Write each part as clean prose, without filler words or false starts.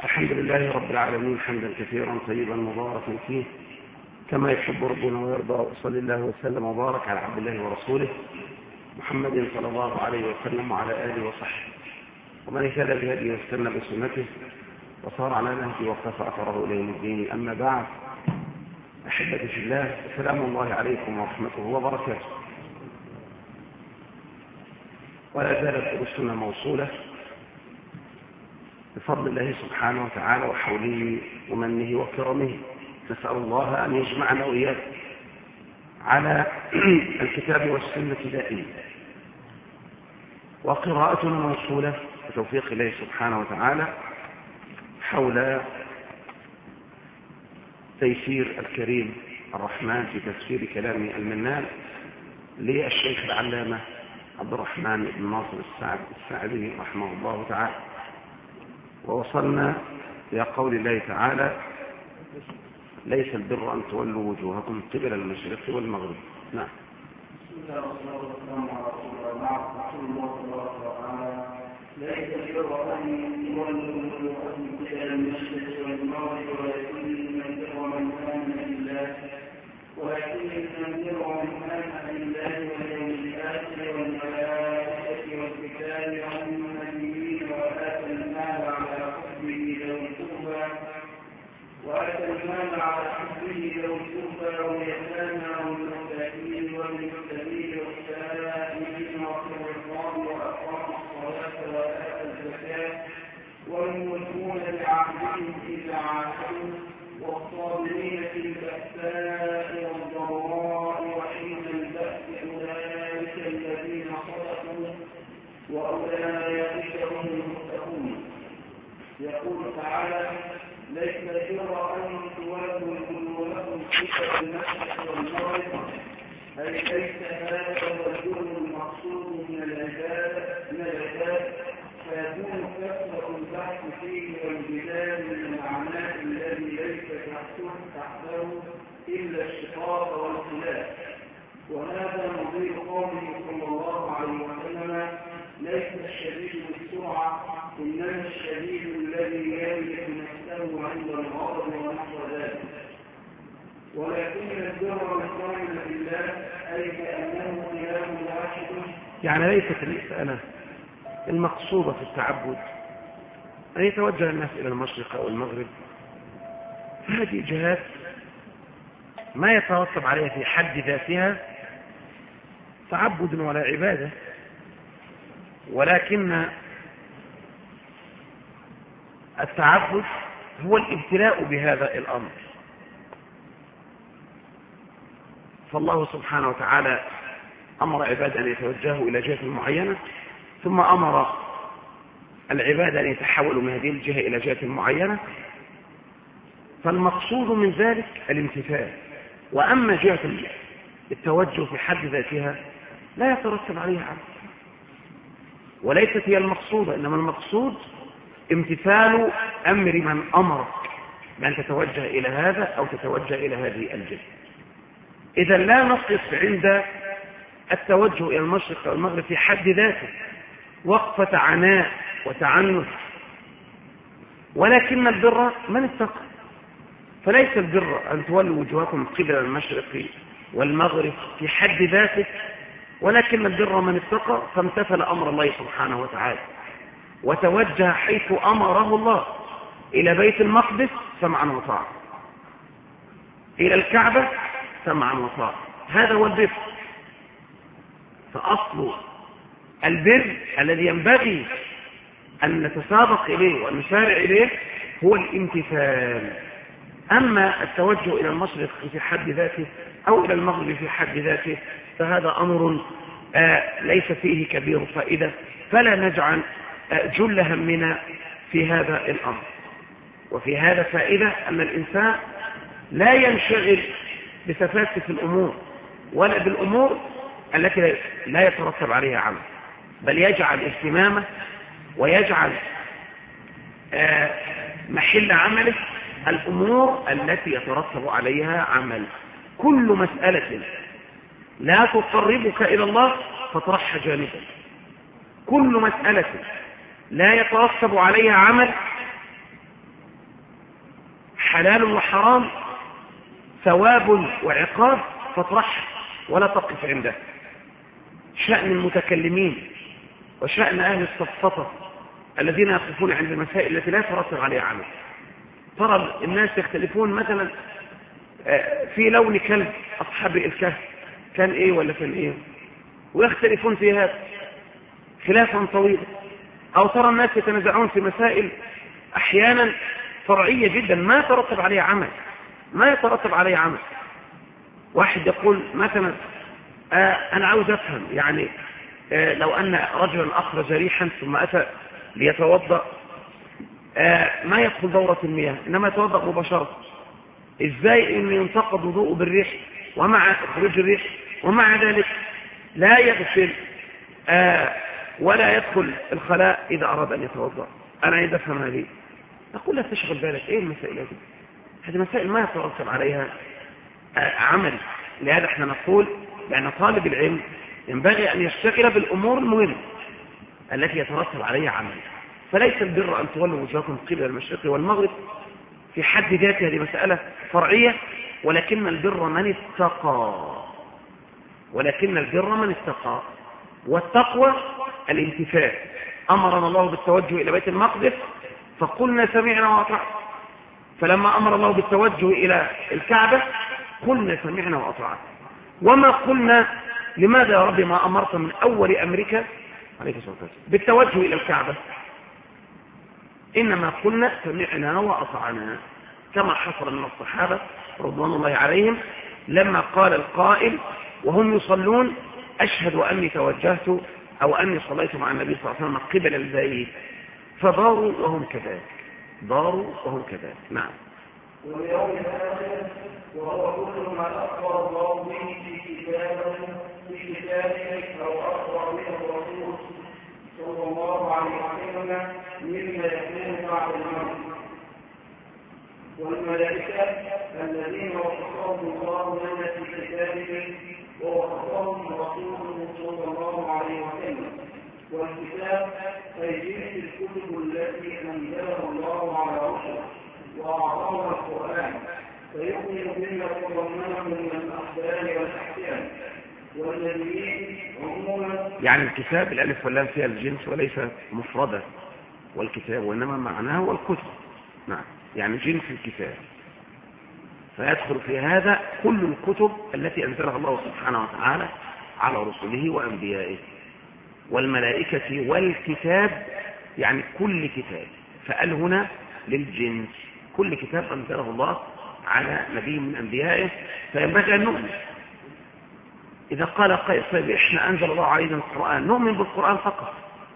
الحمد لله رب العالمين حمدا كثيرا طيبا مباركا فيه كما يحب ربنا ويرضى، وصلى الله وسلم وبارك على عبد الله ورسوله محمد صلى الله عليه وسلم وعلى آله وصحبه ومن اهتدى بهديه واستنى بسنته وصار على نهجه واقتفى أثره إلى يوم الدين. أما بعد، أحبتي في الله، سلام الله عليكم ورحمته وبركاته. ولا زالت دروسنا موصولة بفضل الله سبحانه وتعالى وحوله ومنه وكرمه. نسأل الله أن يجمعنا وإياكم على الكتاب والسنة دائما. وقراءتنا موصولة بتوفيق الله سبحانه وتعالى حول تيسير الكريم الرحمن في تفسير كلام المنان للشيخ العلامة عبد الرحمن بن ناصر السعدي رحمه الله تعالى. ووصلنا إلى قول الله تعالى: ليس البر أن تولوا وجوهكم قبل المشرق والمغرب. نعم. بسم الله والصلاة والسلام على رسول الله تبارك وتعالى. ليس البر أن تولوا وجوهكم قبل المشرق والمغرب ولكن البر من آمن بالله واليوم الآخر والملائكة والكتاب والنبيين وآتى المال على حبه ذوي القربى واليتامى والمساكين وابن السبيل والسائلين وفي الرقاب وأقام الصلاة وآتى الزكاة والموفون بعهدهم إذا عاهدوا والصابرين في البأساء والضراء وحين البأس أولئك الذين صدقوا وأولئك هم المتقون. يقول تعالى: ليس البر أن تولوا وجوهكم قبل المشرق والمغرب، أي ليس هذا هو البر المقصود من العباد، فيكون كثرة البحث فيه والجدال من معناه الذي ليس تحته إلا الشقاق والخلاف. وهذا نظير قوله صلى الله عليه وسلم: ليس الشديد بالسرعة إنما الشديد الذي يملك نفسه عند الغضب ونحو ذلك. ولكن البر الكامل بالله أي كأنه إله واحد. يعني ليست المسألة المقصودة في التعبد أن يتوجه الناس إلى المشرق أو المغرب، هذه جهات ما يترتب عليها في حد ذاتها تعبد ولا عبادة، ولكن التعبد هو الابتلاء بهذا الأمر. فالله سبحانه وتعالى أمر عباد أن يتوجهوا إلى جهة معينة، ثم أمر العباد أن يتحولوا من هذه الجهة إلى جهة معينة، فالمقصود من ذلك الامتثال. وأما جهة التوجه في حد ذاتها لا يترتب عليها عمل، وليست هي المقصودة، إنما المقصود امتثال أمر من أمرك بأن تتوجه إلى هذا أو تتوجه إلى هذه الجهة. إذا لا نقف عند التوجه إلى المشرق والمغرب في حد ذاته وقفة عناء وتعنت، ولكن البر من اتقى. فليس البر أن تولوا وجوهكم قبل المشرق والمغرب في حد ذاته، ولكن البر من اتقى فامتثل أمر الله سبحانه وتعالى وتوجه حيث أمره الله، إلى بيت المقدس سمعا وطاعة، إلى الكعبة سمعا وطاعة. هذا هو البر. فأصل البر الذي ينبغي أن نتسابق إليه وأن نسارع إليه هو الامتثال. أما التوجه إلى المشرق في حد ذاته أو إلى المغرب في حد ذاته فهذا أمر ليس فيه كبير فائدة، فلا نجعل جل همنا في هذا الأمر. وفي هذا فائدة أن الإنسان لا ينشغل بسفاسف الأمور ولا بالأمور التي لا يترتب عليها عمل، بل يجعل اهتمامه ويجعل محل عمله الأمور التي يترتب عليها عمل. كل مسألة لا تقربك إلى الله فاطرحها جانبا، كل مسألة لا يترتب عليها عمل حلال وحرام، ثواب وعقاب، فاطرحها ولا تقف عنده. شأن المتكلمين وشأن أهل السفسطة الذين يقفون عند المسائل التي لا يترتب عليها عمل. ترى الناس يختلفون مثلا في لون كلب أصحاب الكهف كان إيه ولا كان إيه، ويختلفون في هذا خلافا طويلا. أو ترى الناس يتنازعون في مسائل أحيانا فرعية جدا ما يترتب عليها عمل، ما يترتب عليها عمل. واحد يقول مثلا أنا عاوز أفهم، يعني لو أن رجلا أخرج ريحا ثم أتى ليتوضأ ما يدخل دورة المياه إنما يتوضأ مباشرة، إزاي إن ينتقد وضوءه بالريح ومع خروج الريح ومع ذلك لا يغسل ولا يدخل الخلاء إذا أراد أن يتوضأ؟ أنا عايز أفهم هذه. أقول لا تشغل بالك، إيه المسائل هذه؟ هذه مسائل ما يترتب عليها عمل. لهذا احنا نقول لأن طالب العلم ينبغي أن يشتغل بالأمور المهمة التي يترتب عليها عمل. فليس البر أن تولوا وجهكم قبل المشرق والمغرب في حد ذاته، هذه مسألة فرعية، ولكن البر من اتقى، ولكن البر من اتقى. والتقوى الامتثال. أمرنا الله بالتوجه إلى بيت المقدس فقلنا سمعنا وأطعنا، فلما أمر الله بالتوجه إلى الكعبة قلنا سمعنا وأطعنا. وما قلنا لماذا يا رب ما أمرت من أول أمريكا عليك الصلاة والسلام بالتوجه إلى الكعبة؟ إنما قلنا سمعنا وأطعنا، كما حصل من الصحابة رضوان الله عليهم لما قال القائل وهم يصلون أشهد أني توجهت أو أني صليت مع النبي صلى الله عليه وسلم قبل البيت، فضاروا وهم كذلك، ضاروا وهم كذلك. نعم. واليوم الآخر وهو كل ما أخبر الله به في كتابه أو أخبر به الرسول صلى الله عليه وسلم مما يكون بعد الموت. والملائكة الذين وصفهم الله لنا في كتابه ووصفهم رسوله صلى الله عليه وسلم. والكتاب أي جنس الكتب التي أنزلها الله على رسله وأعطاها القرآن، فيؤمن بما تضمنه من الأخبار والأحكام والنبيين عموما. يعني الكتاب الألف واللام فيها الجنس وليس مفردة والكتاب، وإنما معناه هو الكتب. نعم، يعني جنس الكتاب، فيدخل في هذا كل الكتب التي أنزلها الله سبحانه وتعالى على رسله وأنبيائه. والملائكة والكتاب يعني كل كتاب، فقال هنا للجنس كل كتاب أنزله الله على نبي من أنبيائه، فينبغي أن نؤمن. إذا قال قائل طيب إحنا أنزل الله علينا القرآن، نؤمن بالقرآن فقط.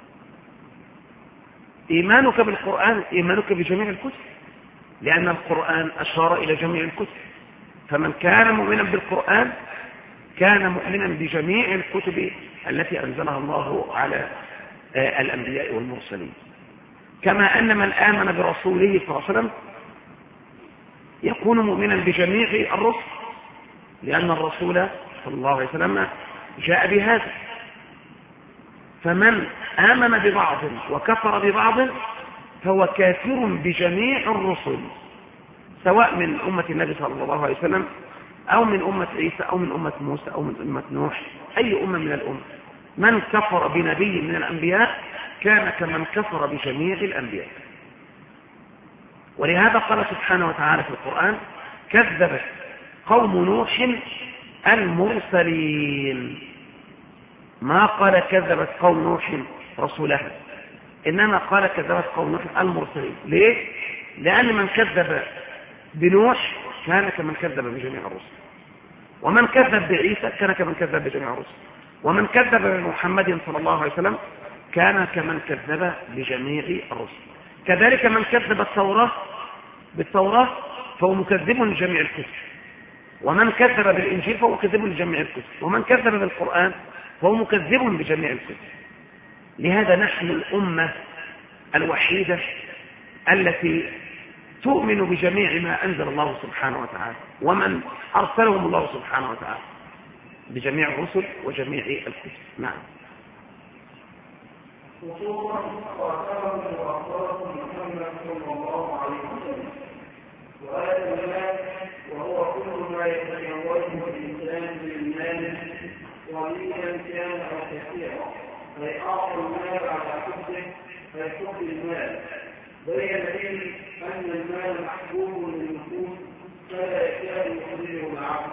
إيمانك بالقرآن إيمانك بجميع الكتب، لأن القرآن أشار إلى جميع الكتب، فمن كان مؤمنا بالقرآن كان مؤمنا بجميع الكتب التي أنزلها الله على الأنبياء والمرسلين. كما أن من آمن برسوله صلى الله عليه وسلم يكون مؤمنا بجميع الرسل، لأن الرسول صلى الله عليه وسلم جاء بهذا. فمن آمن ببعض وكفر ببعض فهو كافر بجميع الرسل، سواء من أمة النبي صلى الله عليه وسلم أو من أمة عيسى أو من أمة موسى أو من أمة نوح، أي أمة من الأمة. من كفر بنبي من الأنبياء كان كمن كفر بجميع الأنبياء. ولهذا قال سبحانه وتعالى في القرآن كذبت قوم نوح المرسلين، ما قال كذبت قوم نوح رسولها، إنما قال كذبت قوم نوح المرسلين. ليه؟ لأن من كذب بنوح كان كمن كذب بجميع الرسل، ومن كذب بعيسى كان كمن كذب بجميع الرسل، ومن كذب بمحمد صلى الله عليه وسلم كان كمن كذب بجميع الرسل. كذلك من كذب بالتوراة فهو مكذب لجميع الكتب، ومن كذب بالإنجيل فهو مكذب لجميع الكتب، ومن كذب بالقرآن فهو مكذب بجميع الكتب. لهذا نحن الأمة الوحيدة التي تؤمن بجميع ما أنزل الله سبحانه وتعالى ومن أرسلهم الله سبحانه وتعالى، بجميع الرسل وجميع الكتب. نعم. خصوصا وأثرهم وأخبارهم محمد صلى الله عليه وسلم وآتى المال وهو كل ما يتزوجه الإنسان من المال قليلا كان أو كثيرا، أي أعطى المال على حبه أي حب المال. بين به أن المال محبوب للنفوس فلا يكاد يخرجه العبد،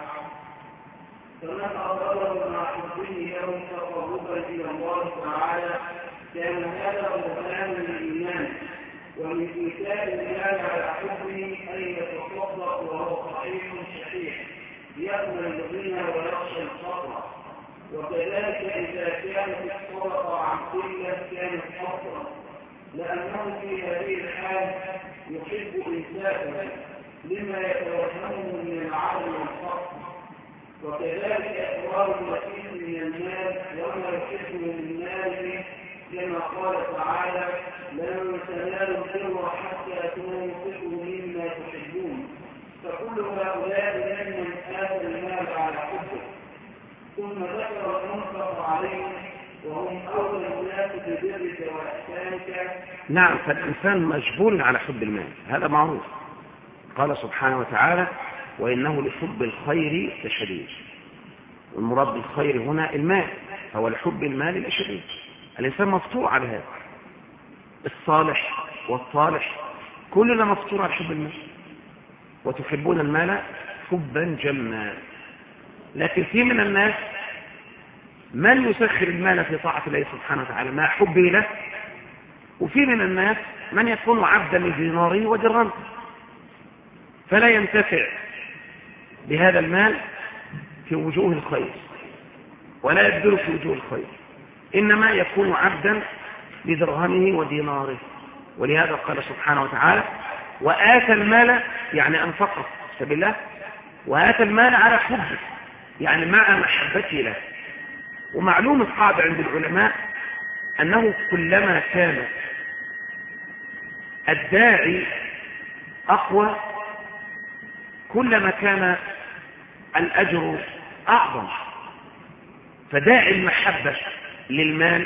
فمن أضره مع حبه له تقربا إلى الله تعالى كان هذا برهانا للإيمان. ومن إيثار المال على حبه أن يتصدق وهو صحيح شحيح يأمن الغنى ويخشى الفقر. وكذلك إذا كانت الصدقة عن قلة كانت أفضل، لأنه في هذه الحال يحب إنفاقه لما يتوهمه من العدل والفقر. وكذلك إخراج الوكيل من المال وما يحبه من ماله، كما قال تعالى: لن تنالوا البر حتى تنفقوا مما تحبون. فكل هؤلاء ممن آتى المال على حبه. ثم ذكر المنفق عليهم وهم أولى الناس ببرك وإحسانك. نعم، فالإنسان مجبول على حب المال، هذا معروف. قال سبحانه وتعالى: وإنه لحب الخير لشديد. والمراد بالخير هنا المال، هو لحب المال لشديد. الإنسان مفطور على هذا، الصالح والطالح كلنا مفطور على حب المال. وتحبون المال حبا جما. لكن في من الناس من يسخر المال في طاعة الله سبحانه وتعالى مع حبه له، وفي من الناس من يكون عبدا لديناره ودرهمه فلا ينتفع بهذا المال في وجوه الخير ولا يبذل في وجوه الخير، إنما يكون عبدا لدرهمه وديناره. ولهذا قال سبحانه وتعالى: وآتى المال، يعني أنفقه في سبيل الله، وآتى المال على حبه، يعني مع محبته له. ومعلوم القاعدة عند العلماء أنه كلما كان الداعي أقوى كلما كان الأجر أعظم. فداعي المحبة للمال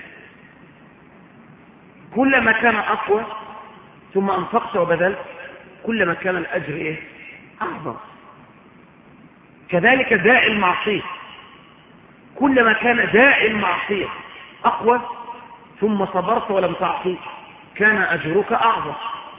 كلما كان أقوى ثم أنفقت وبذلت كلما كان الأجر أعظم. كذلك داعي المعصية كلما كان داعي المعصية أقوى ثم صبرت ولم تعصي كان أجرك أعظم.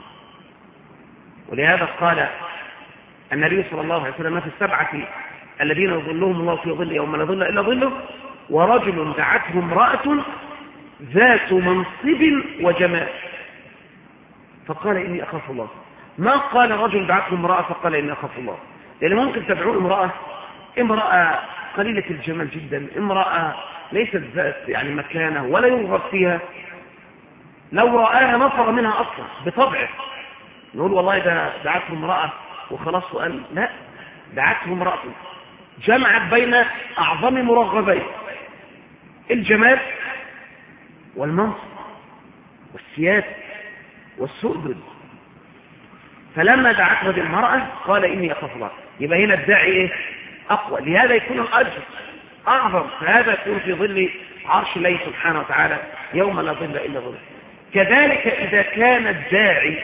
ولهذا قال النبي صلى الله عليه وسلم: في السبعة الذين يظلهم الله في ظل يوم لا ظل إلا ظله، ورجل دعته امرأة ذات منصب وجمال فقال إني أخاف الله. ما قال رجل دعته امرأة فقال إني أخاف الله، لأن ممكن تدعو امرأة قليلة الجمال جدا، امرأة ليست ذات يعني مكانة ولا يرغب فيها، لو رآها نفر منها أصلا بطبعه، نقول والله ده دعته امرأة وخلاص. وقال لا، دعته امرأة جمعت بين أعظم مرغبين: الجمال والمنصب والسيادة والسؤدد. فلما دعته هذه المرأة قال إني أخاف الله. يبقى هنا الداعي أقوى، لهذا يكون الأجر أعظم. فهذا يكون في ظل عرش الله سبحانه وتعالى يوم لا ظل إلا ظله. كذلك إذا كان الداعي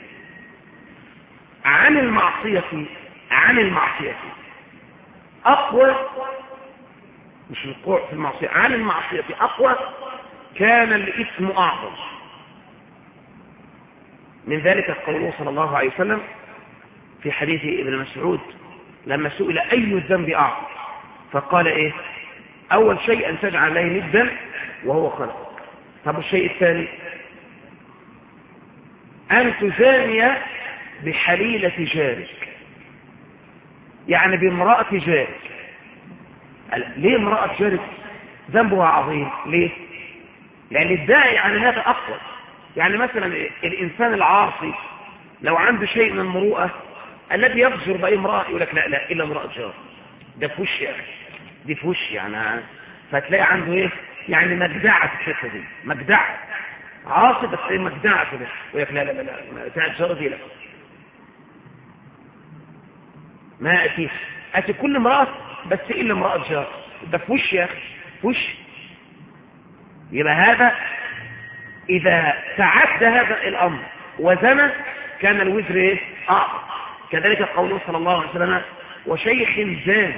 عن المعصية أقوى، مش الوقوع في المعصية، عن المعصية أقوى، كان الإثم أعظم. من ذلك قوله صلى الله عليه وسلم في حديث ابن مسعود لما سئل أي الذنب أعظم فقال أول شيء أن تجعل له ندا وهو خلقك. طب الشيء الثاني أن تزاني بحليلة جارك، يعني بامرأة جارك. ليه امرأة جارك ذنبها عظيم؟ ليه؟ لأن الداعي عن هذا أقوى. يعني مثلا الإنسان العاصي لو عنده شيء من المروءة الذي يفجر بأي امرأة يقول لك لا إلا امرأة جار، ده فوش يا أخي، دي فوش يعني. فتلاقي عنده يعني مجدعة في الحتة دي، مجدعة عاصي بس مجدعة كده، يقول لك لا بتاعت جار دي لا، ما أتي كل امرأة بس إلا امرأة جار، ده فوش يا أخي، فوش. يبقى هذا إذا تعدى هذا الأمر وزنى كان الوزر أعظم. كذلك قوله صلى الله عليه وسلم وشيخ زان.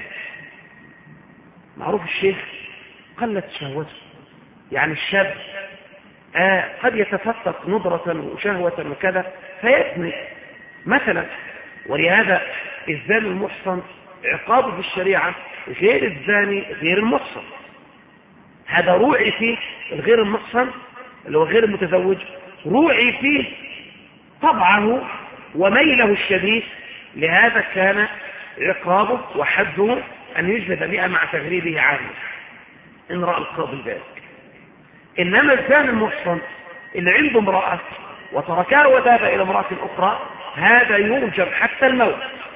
معروف الشيخ قلت شهوته، يعني الشاب قد يتفتق ندرة وشهوة وكذا فيزني مثلا. ولهذا الزاني المحصن عقابه في الشريعة غير الزاني غير المحصن. هذا روعي فيه الغير المحصن اللي هو غير المتزوج، روعي فيه طبعه وميله الشديد، لهذا كان عقابه وحده أن يجلد 100 مع تغريبه عامه إن رأى القاضي ذلك. إنما الزاني المحصن اللي عنده امرأة وتركها وذهب إلى امرأة أخرى هذا يرجم حتى الموت.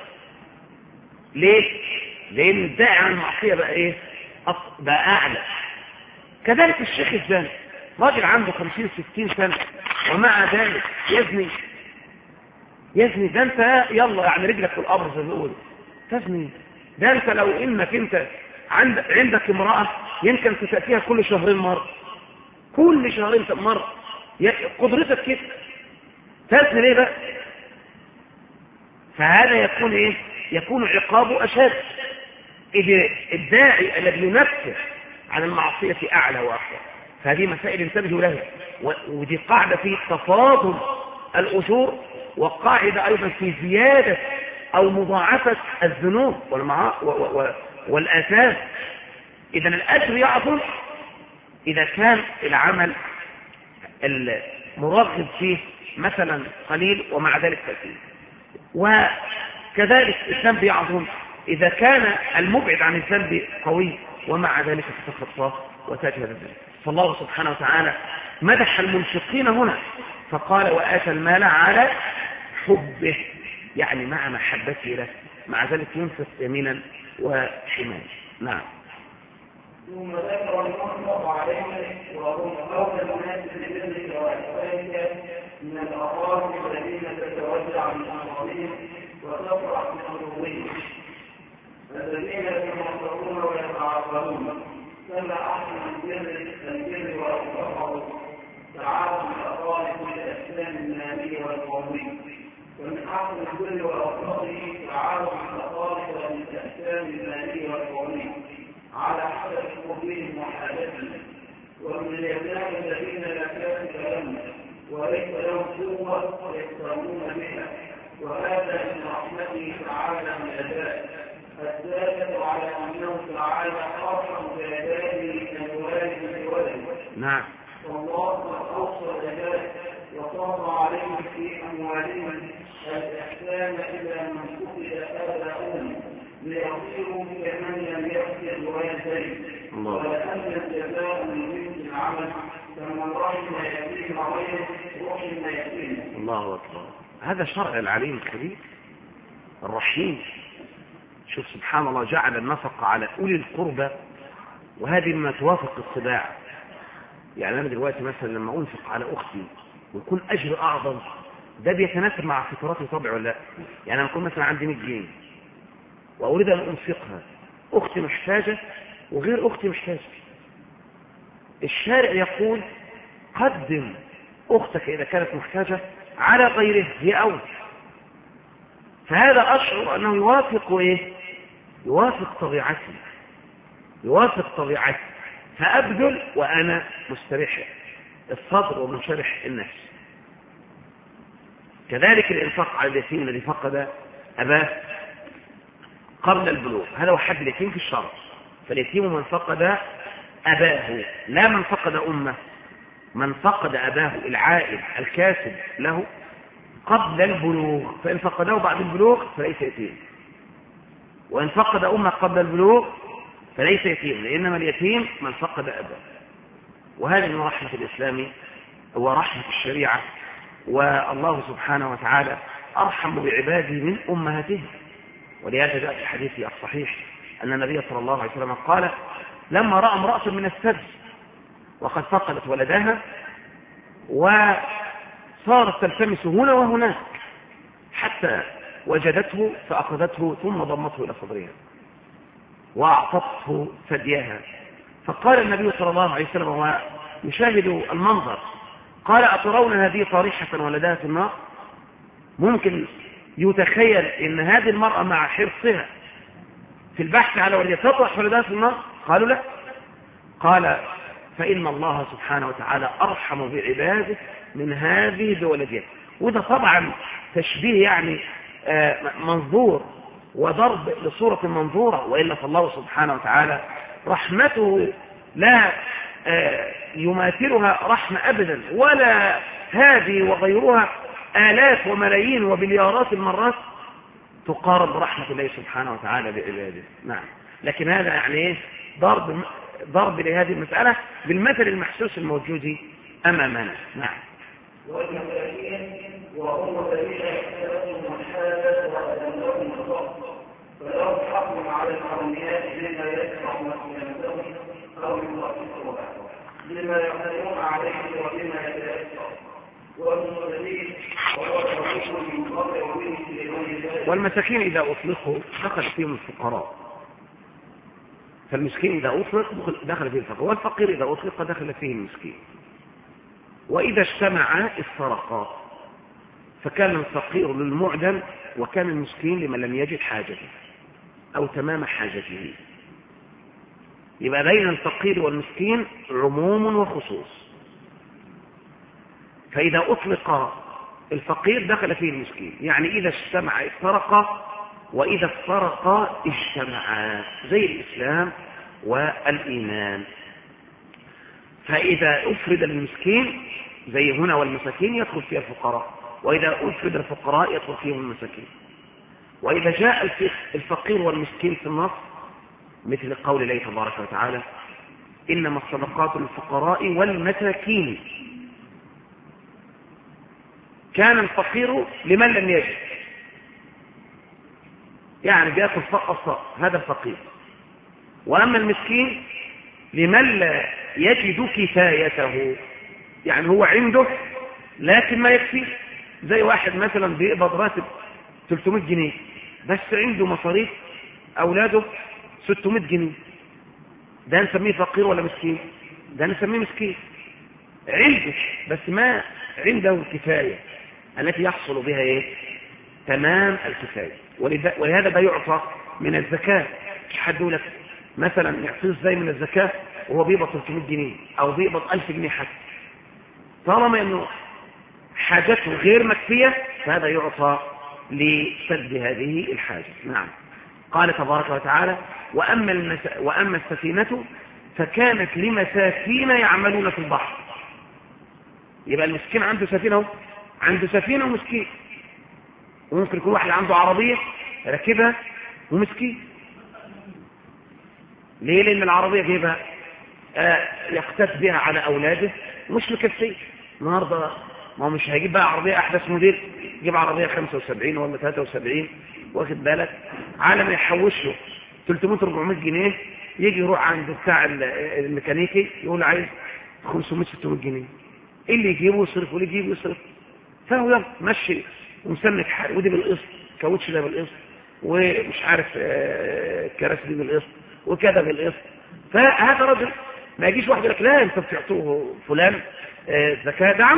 ليه؟ لأن الداعي عن المعصية بقى إيه؟ بقى أعلى. كذلك الشيخ الزاني راجل عنده 50-60 سنة ومع ذلك يزني. ده انت يلا يعني رجلك في القبر زي ما بيقولوا تزني. ده انت لو انك انت عندك امرأة يمكن تأتيها كل شهرين مرة، كل شهرين مرة، قدرتك كده تزني ليه بقى؟ فهذا يكون ايه؟ يكون عقابه اشد. إذا الداعي الذي ينفر عن المعصية اعلى واحلى. فهذه مسائل انتبهوا لها، ودي قاعدة في تفاضل الأجور، وقاعدة أيضا في زيادة أو مضاعفة الذنوب والآثام. إذن الأجر يعظم إذا كان العمل المرغب فيه مثلا قليل ومع ذلك كثير، وكذلك الذنب يعظم إذا كان المبعد عن الذنب قوي ومع ذلك تتخطاه وتأتي هذا الذنب. فالله سبحانه وتعالى مدح المنفقين هنا فقال وآتى المال على حبه، يعني مع محبته له، مع ذلك ينفق يمينا وشمالا. نعم. ثم ذكر المنفق عليه وهم قول الناس بذلك وإحسانك من الأقارب الذين تتوزع من أموالهم وتفرح من أموالهم الذين يتمطرون ويتعاقبون كما أحسن البر وأوفقه تعاون الأقارب بالأسلام المالي والقومي. ومن أحسن البر وأوفقه تعاون الأقارب بالأسلام المالي والقومي على حسب قربهم وحاجتهم. ومن اليتامى الذين لا كاسب لهم وليس لهم قوة يقترون بها، وهذا من رحمته تعالى من الأداء الدالة على أنه تعالى أرحم بعباده من الوالد بولده. نعم. والله أوصى ذلك وصار عليهم في أموالهم الإحسان إلى من قتل آباؤهم ليصيروا كمن لم يقتل والديه، ولأن الجزاء من جنس العمل كمن رحم يتيم غيره رحم يتيم. الله أكبر. هذا شرع العليم الكبير الرحيم. شوف سبحان الله جعل النفقة على أولي القربى، وهذه ما توافق الطباع. يعني أنا دلوقتي مثلا لما أنفق على أختي ويكون أجر أعظم، ده بيتناسب مع فطرتي طبعا ولا لا؟ يعني أنا أكون مثلا عندي 100 جنيه وأريد أن أنفقها، أختي محتاجة وغير أختي محتاجة، الشارع يقول قدم أختك إذا كانت محتاجة على غيره، هي أول. فهذا أشعر أنه يوافق إيه؟ يوافق طبيعتي، فأبذل وأنا مستريح الصدر ومنشرح النفس. كذلك الإنفاق على اليتيم الذي فقد أباه قبل البلوغ، هذا هو حد اليتيم في الشرع. فاليتيم من فقد أباه، لا من فقد أمه. من فقد أباه العائل الكاسب له قبل البلوغ، فإن فقده بعد البلوغ فليس يتيم، وإن فقد أمه قبل البلوغ فليس يتيم، لأنما اليتيم من فقد أباه. وهذه من رحمة الإسلام ورحمة الشريعة. والله سبحانه وتعالى أرحم بعباده من أمهاتهم. ولهذا جاء في الحديث الصحيح أن النبي صلى الله عليه وسلم قال لما رأى امرأة من السد وقد فقدت ولدها وصارت تلتمس هنا وهناك حتى وجدته فأخذته ثم ضمته إلى صدرها وأعطته ثديها، فقال النبي صلى الله عليه وسلم وهو يشاهد المنظر قال أترون هذه طريحة ولدها في النار؟ ممكن يتخيل ان هذه المرأة مع حرصها في البحث على وليها تطرح ولدها في النار؟ قالوا لا. قال فإن الله سبحانه وتعالى أرحم بعباده من هذه بولدها. وده طبعا تشبيه يعني منظور وضرب لصورة منظورة، وإلا فالله سبحانه وتعالى رحمته لا يماثلها رحمة أبدا، ولا هذه وغيرها آلاف وملايين وبليارات المرات تقارب برحمة الله سبحانه وتعالى بعباده. نعم. لكن هذا يعني ايه؟ ضرب لهذه المسألة بالمثل المحسوس الموجود أمامنا. نعم. والمساكين وهم الذين يحتاجون الحاجة وأدمهم الضغط، فلو حكم على الأغنياء بما يدفع مسلمتهم أو يخففها بما يحتاجون عليه وبما يتيسر. والمساكين إذا أطلقوا دخل فيهم الفقراء، فالمسكين إذا أطلق دخل فيه الفقراء، والفقير إذا أطلق دخل فيه المسكين. وإذا اجتمعا افترقا، فكان الفقير للمعدم وكان المسكين لمن لم يجد حاجته أو تمام حاجته. يبقى بين الفقير والمسكين عموم وخصوص. فإذا أطلق الفقير دخل فيه المسكين، يعني إذا اجتمع افترقا، وإذا افترقا اجتمعا، زي الإسلام والإيمان. فإذا أفرد المسكين زي هنا والمساكين يدخل فيها الفقراء، وإذا أفرد الفقراء يدخل فيهم المساكين. وإذا جاء الفقير والمسكين في النص مثل قول الله تبارك وتعالى إنما الصدقات للفقراء والمساكين، كان الفقير لمن لم يجد، يعني بيأكل فقط هذا الفقير. وأما المسكين لمن لا يجد كفايته، يعني هو عنده لكن ما يكفي، زي واحد مثلا بيقبض راتب 300 جنيه بس عنده مصاريف أولاده 600 جنيه، ده نسميه فقير ولا مسكين؟ ده نسميه مسكين، عنده بس ما عنده الكفاية التي يحصل بها ايه؟ تمام الكفاية. ولهذا بيعطى من الزكاة. مش حد يقول لك مثلا يعطيه ازاي من الزكاة وهو بيقبض 300 جنيه او بيقبض 1000 جنيه حتى، طالما انه حاجته غير مكفية فهذا يعطى لسد هذه الحاجة. نعم. قال تبارك وتعالى وأما السفينة فكانت لمساكين يعملون في البحر. يبقى المسكين عنده سفينة، عنده سفينة ومسكين. وممكن يكون واحد عنده عربية ركبها ومسكين. ليه؟ لأن العربية جيبها يقتات بها على أولاده مش مكفيه. النهارده ما هو مش هيجيب بقى عربية أحدث موديل، يجيب عربية 75 ولا 73 واخد بالك، على ما يحوش له 300-400 جنيه يجي يروح عند بتاع الميكانيكي يقول عايز 500-600 جنيه. ايه اللي يجيبه يصرف واللي يجيبه يصرف، فهو يلا مشي ومسمك حال، ودي بالقسط، كاوتش ده بالقسط، ومش عارف الكراسي دي بالقسط، وكذا بالقسط. فهذا رجل ما يجيش واحد يقول لك لا انت بتعطوه فلان زكاة، ده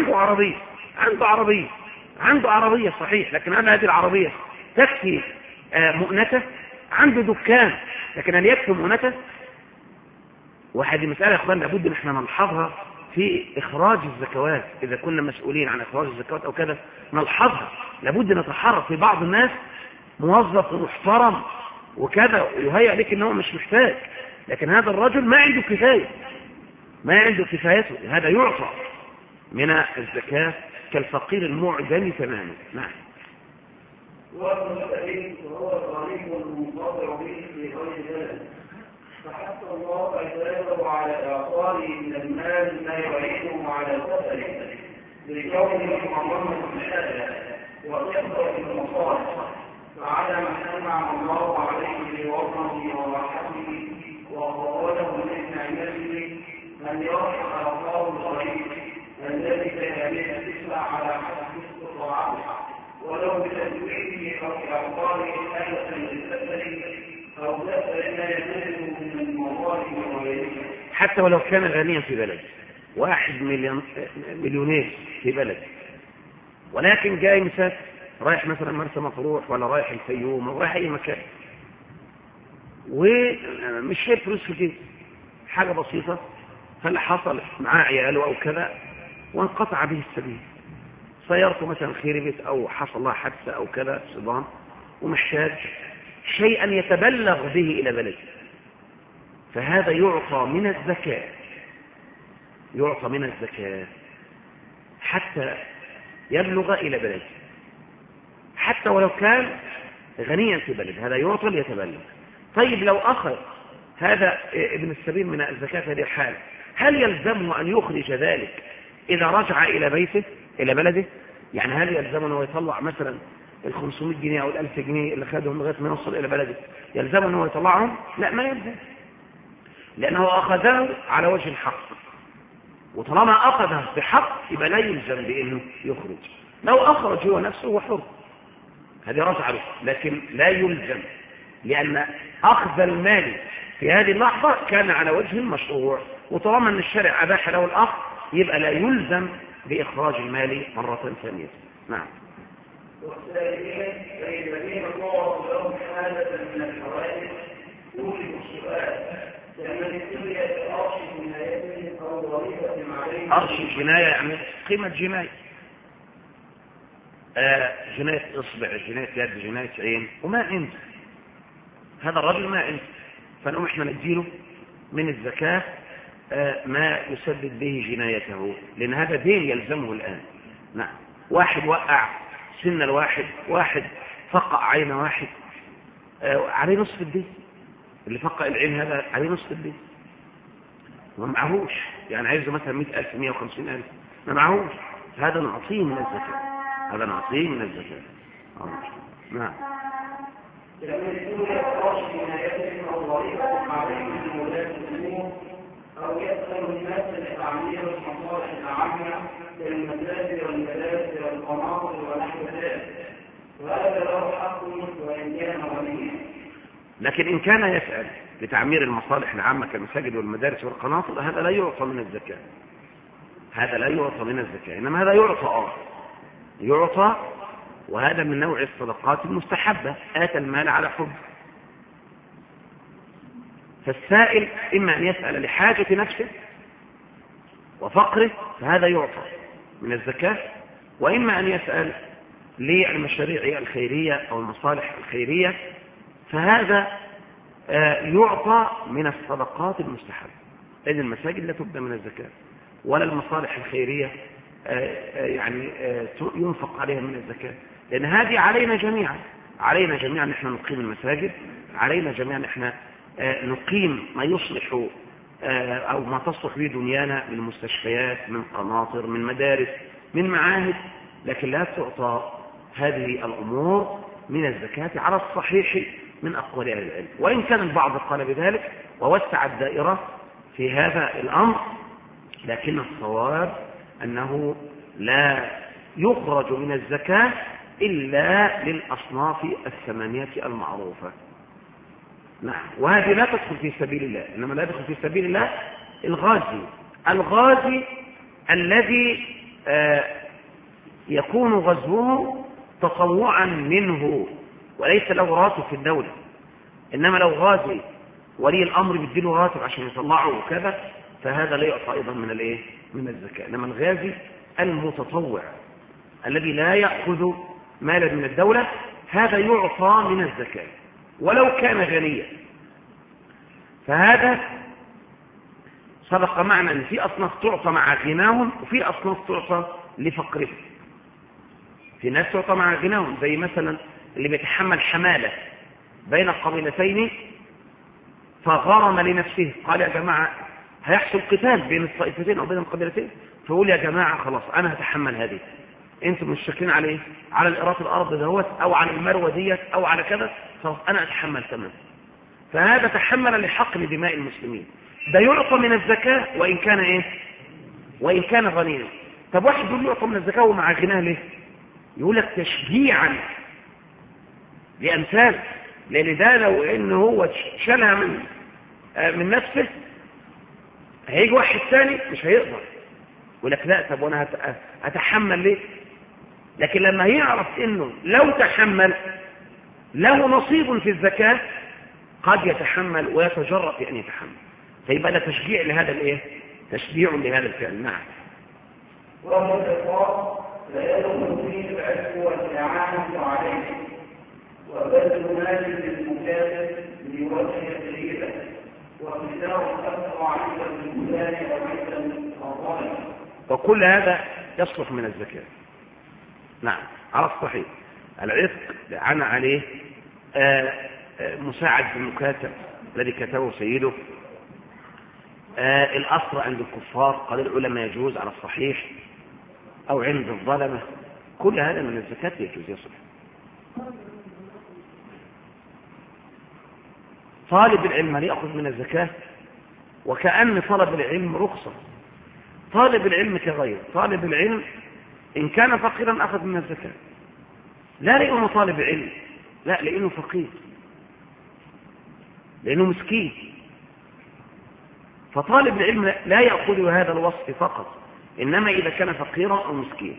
عنده عربية صحيح، لكن هل هذه العربية تكفي مؤنته؟ عنده دكان، لكن هل يكفي مؤنته؟ وهذه مسألة يا اخوان لابد ان احنا نلحظها في اخراج الزكوات. اذا كنا مسؤولين عن اخراج الزكوات او كذا نلحظها، لابد نتحرك. في بعض الناس موظف محترم وكذا ويهيأ لك ان هو مش محتاج، لكن هذا الرجل ما عنده كفاية، ما عنده كفايته، هذا يعطى من الزكاة كالفقير المعدم تماما. نعم. والمستفيد هو الغريب المنقطع به في غير ذلك، فحتى الله عباده على إعطائه من المال ما يعينه على سفره لكونه معظم الحاجة وكثرة المصالح، فعلى من أنعم الله عليه بوطنه ورحمته وقوله من نعمته أن يرحم أعطاه الغريب الذي كان به تسمع على حسب استطاعته، ولو بتدويره أو إعطائه آلة للسفر أو سفر لا يزيد من المظالم وغيرها. حتى ولو كان غنيا في بلد، 1 مليونير في بلد، ولكن جاي مسافر رايح مثلا مرسى مطروح ولا رايح الفيوم ولا رايح أي مكان، ومش شايف فلوس في جيبه، حاجة بسيطة، فاللي حصل معاه عياله أو كذا وانقطع به السبيل، سيارته مثلا خربت أو حصل لها حادثة أو كذا صدام، ومحتاج شيئا يتبلغ به إلى بلده، فهذا يعطى من الزكاة، يعطى من الزكاة حتى يبلغ إلى بلده، حتى ولو كان غنيا في بلد، هذا يعطى ليتبلغ. طيب لو أخذ هذا ابن السبيل من الزكاة في هذه الحالة، هل يلزمه أن يخرج ذلك إذا رجع إلى بيته إلى بلده؟ يعني هل يلزمه أنه يطلع مثلا ال 500 جنيه أو ال 1000 جنيه اللي خدهم لغاية ما يوصل إلى بلده، يلزمه أنه يطلعهم؟ لا، ما يلزم، لأنه أخذه على وجه الحق، وطالما أخذه بحق يبقى لا يلزم بأنه يخرج. لو أخرج هو نفسه هو حر، هذه رجع له، لكن لا يلزم، لأن أخذ المال في هذه اللحظة كان على وجه المشروع، وطالما أن الشرع أباح له الأخذ يبقى لا يلزم بإخراج المال مرة ثانية. نعم. والسائلين الذين الله لهم حالة من الحوادث يوجب السؤال، لأن الدنيا أرش جنايته أو ضريبة عليه. أرش الجناية يعني قيمة جناية، جناية إصبع، جناية يد، جناية عين، وما عنده هذا الرجل، ما عنده، فنقوم احنا نديله من الزكاة ما يسدد به جنايته، لأن هذا دين يلزمه الآن. نعم. واحد وقع سن الواحد، واحد فقع عين واحد، عليه نصف الدين، اللي فقع العين هذا عليه نصف الدين، ما معهوش، يعني عايزه مثلا 100,000 150,000 ما معهوش، هذا نعطيه من الزكاة، هذا نعطيه من الزكاة. نعم. لأن الدنيا أرش جنايته أو ضريبة عليه من ولاة الأمور، أو يدخل الناس لتعمير المصالح العامة كالمساجد والمدارس والقناطر ونحو ذلك، وهذا له حق وإن كان غنيا. لكن إن كان يسأل لتعمير المصالح العامة كالمساجد والمدارس والقناطر، هذا لا يعطى من الزكاة، هذا لا يعطى من الزكاة، إنما هذا يعطى، وهذا من نوع الصدقات المستحبة، آتى المال على حب. فالسائل إما أن يسأل لحاجة نفسه وفقره، فهذا يعطى من الزكاة، وإما أن يسأل للمشاريع الخيرية أو المصالح الخيرية، فهذا يعطى من الصدقات المستحبة، لأن المساجد لا تبدأ من الزكاة، ولا المصالح الخيرية يعني ينفق عليها من الزكاة، لأن هذه علينا جميعا نحن نقيم المساجد، علينا جميعا نحن نقيم ما يصلح أو ما تصلح به دنيانا من مستشفيات، من قناطر، من مدارس، من معاهد، لكن لا تعطى هذه الأمور من الزكاة على الصحيح من أقوال أهل العلم، وإن كان البعض قال بذلك ووسع الدائرة في هذا الأمر، لكن الصواب أنه لا يخرج من الزكاة إلا للأصناف 8 المعروفة. نعم. وهذه لا تدخل في سبيل الله، إنما لا يدخل في سبيل الله الغازي الذي يكون غزوه تطوعا منه وليس له راتب في الدولة، إنما لو غازي ولي الأمر بيديله راتب عشان يطلعه وكذا، فهذا لا يعطى أيضا من الزكاة. إنما الغازي المتطوع الذي لا يأخذ مالا من الدولة، هذا يعطى من الزكاة ولو كان غنيا. فهذا سبق معنا أن في أصناف تعطى مع غناهم، وفي أصناف تعطى لفقرهم. في ناس تعطى مع غناهم، زي مثلا اللي بيتحمل حمالة بين قبيلتين فغرم لنفسه، قال يا جماعة هيحصل قتال بين الطائفتين أو بين القبيلتين، فقول يا جماعة خلاص أنا هتحمل هذه، انتم مش شاكين على ايه؟ على الإراث الأرض دهوت أو على المروة ديت أو على كذا، خلاص أنا أتحمل تمام. فهذا تحمل لحقن دماء المسلمين، ده يعطى من الزكاة وإن كان ايه؟ وإن كان غنيا. طب واحد يقول يعطى من الزكاة ومع غناه ليه؟ يقول لك تشجيعا لأمثال، لأن ده لو إنه هو شالها من نفسه هيجي واحد ثاني مش هيقدر، يقول لك لا، طب وانا هتحمل ليه؟ لكن لما يعرف انه لو تحمل له نصيب في الزكاة قد يتحمل ويتجرأ في ان يتحمل، فيبقى ده تشجيع لهذا الايه؟ تشجيع لهذا الفعل. نعم. وهو الإقرار لا يدخل فيه العفو والإعانة عليه وبذل مال للمكاتب لوجه الريبة واختيار الأكثر عند الإنسان أو عند الظالم، وكل هذا يصلح من الزكاة. نعم على الصحيح. العتق عن عليه مساعد المكاتب الذي كتبه سيده، الأسر عند الكفار قال العلماء يجوز على الصحيح، أو عند الظلمة، كل هذا من الزكاة يجوز يصلح. طالب العلم يأخذ من الزكاة وكأن طلب العلم رخصة. طالب العلم كغير طالب العلم إن كان فقيرا أخذ من الزكاة، لا لأنه طالب علم، لا لأنه فقير، لأنه مسكين. فطالب العلم لا يأخذ هذا الوصف فقط، إنما إذا كان فقيرا أو مسكين.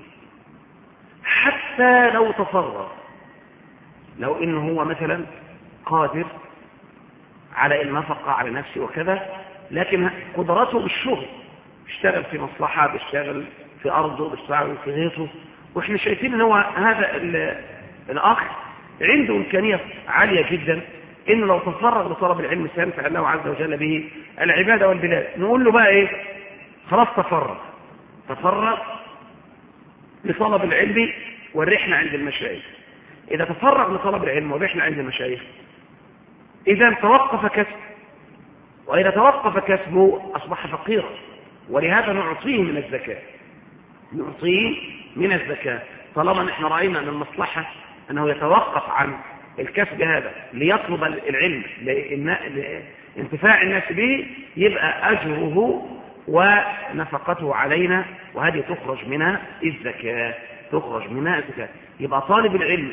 حتى لو تفرغ، لو إنه هو مثلا قادر على النفقة على نفسه وكذا، لكن قدرته بالشغل، بيشتغل في مصلحة، بيشتغل في أرضه، بيشتغل في غيطه، وإحنا شايفين أنه هذا الأخ عنده إمكانية عالية جدا إنه لو تفرغ لطلب العلم سينفع الله عز وجل به العبادة والبلاد. نقول له بقى إيه؟ خلاص تفرغ لطلب العلم والرحلة عند المشايخ. إذا تفرغ لطلب العلم والرحلة عند المشايخ إذا توقف كسبه، وإذا توقف كسبه أصبح فقيرا، ولهذا نعطيه من الزكاة، نعطيه من الزكاة طالما نحن رأينا أن المصلحة أنه يتوقف عن الكسب هذا ليطلب العلم لانتفاع الناس به، يبقى أجره ونفقته علينا، وهذه تخرج منها الزكاة، تخرج منها الزكاة. يبقى طالب العلم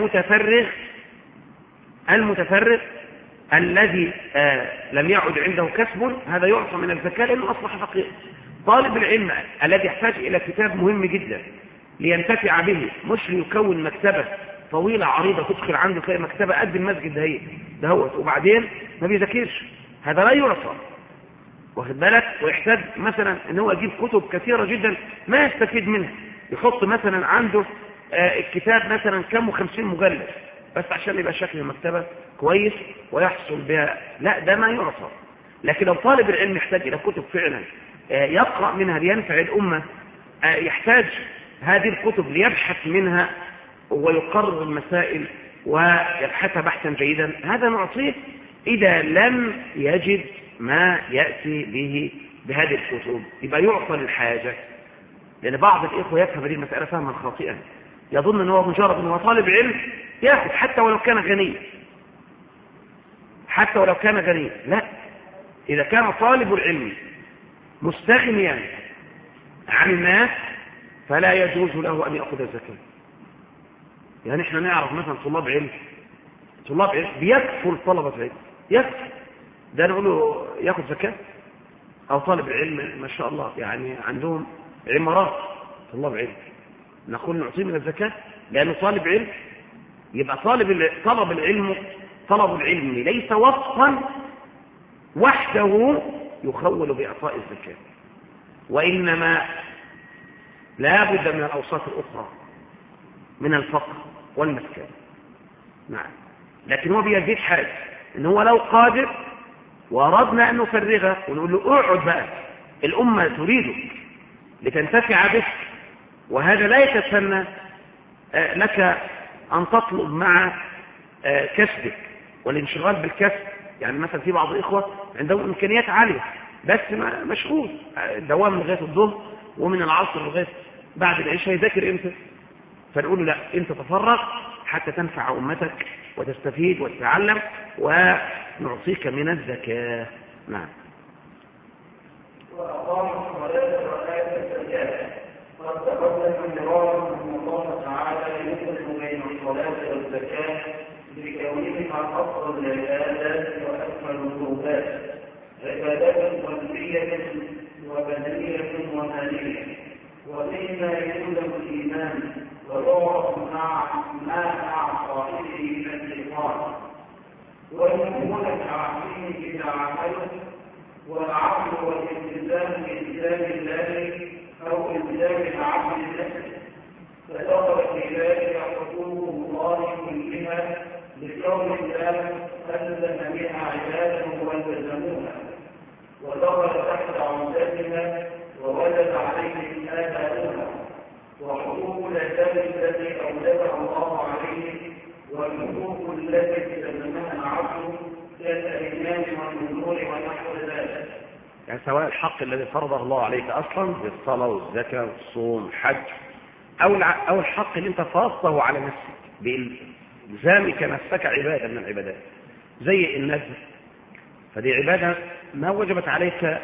المتفرغ الذي لم يعد عنده كسب هذا يعطى من الزكاة لأنه أصبح فقير. طالب العلم الذي يحتاج إلى كتاب مهم جدا لينتفع به، مش ليكون مكتبة طويلة عريضة تدخل عنده تلاقي مكتبة قد المسجد دهوت وبعدين ما بيذاكرش، هذا لا يعطى، واخد بالك؟ ويحتاج مثلا ان هو يجيب كتب كثيرة جدا ما يستفيد منها، يحط مثلا عنده الكتاب مثلا كم 50 مجلد بس عشان يبقى شكل المكتبة كويس ويحصل بها، لا ده ما يعطى. لكن لو طالب العلم يحتاج إلى كتب فعلا يقرأ منها لينفع الأمة، يحتاج هذه الكتب ليبحث منها ويقرر المسائل ويبحثها بحثا جيدا، هذا نعطيه إذا لم يجد ما يأتي به بهذه الكتب، يبقى يعطى للحاجة. لأن بعض الإخوة يفهم هذه المسألة فهما خاطئا، يظن أنه مجرد أنه طالب علم يأخذ حتى ولو كان غني، لا، إذا كان طالب العلم مستغنيا عن الناس فلا يجوز له أن يأخذ الزكاة. يعني احنا نعرف مثلا طلاب علم بيكفل طلبة علم، يكفل ده نقول له يأخذ زكاة؟ أو طالب العلم ما شاء الله يعني عندهم عمارات طلاب علم، نقول نعطيه من الزكاة لأنه طالب علم؟ يبقى طلب العلم ليس وصفا وحده يخول بإعطاء الزكاة، وإنما لا بد من الأوصاف الأخرى من الفقر والمسكن. نعم، لكن هو بيزيد حاجة إن هو لو قادر وأردنا أن نفرغه ونقول له اقعد بقى، الأمة تريدك لتنتفع بك، وهذا لا يتسنى لك أن تطلب مع كسبك والانشغال بالكسب. يعني مثلا في بعض الإخوة عندهم إمكانيات عالية بس مشغول دوام من لغاية الظهر ومن العصر لغاية بعد العشاء، يذاكر إمتى؟ فنقول له لا، أنت تفرغ حتى تنفع أمتك وتستفيد وتتعلم ونعطيك من الزكاة. نعم. وأقام الصلاة وآتى الزكاة. قد تقدم مرارا أن الله تعالى يفصل بين الصلاة والزكاة بكونهما أفضل العبادات وأكمل القربات، عبادات قلبية وبدنية ومالية، وفيما يلزم الإيمان ولغة مع صاحبه من الشيطان، ويكون كعقله إذا عمله، والعقل والالتزام بإلزام الله أو إلزام العبد نفسه، فدخل في ذلك حقوق الله كلها لكون الله ألزم بها عباده والتزموها، ودخل تحت عمدتها ووجد عليهم آباؤها، وحقوق العباد التي أوجبها الله عليه والحقوق التي تلزمها العبد كالأيمان والنذور ونحو ذلك. يعني سواء الحق الذي فرضه الله عليك أصلا بالصلاة والزكاة والصوم والحج، أو الحق اللي أنت فرضته على نفسك بإلزامك نفسك عبادة من العبادات زي النذر، فدي عبادة ما وجبت عليك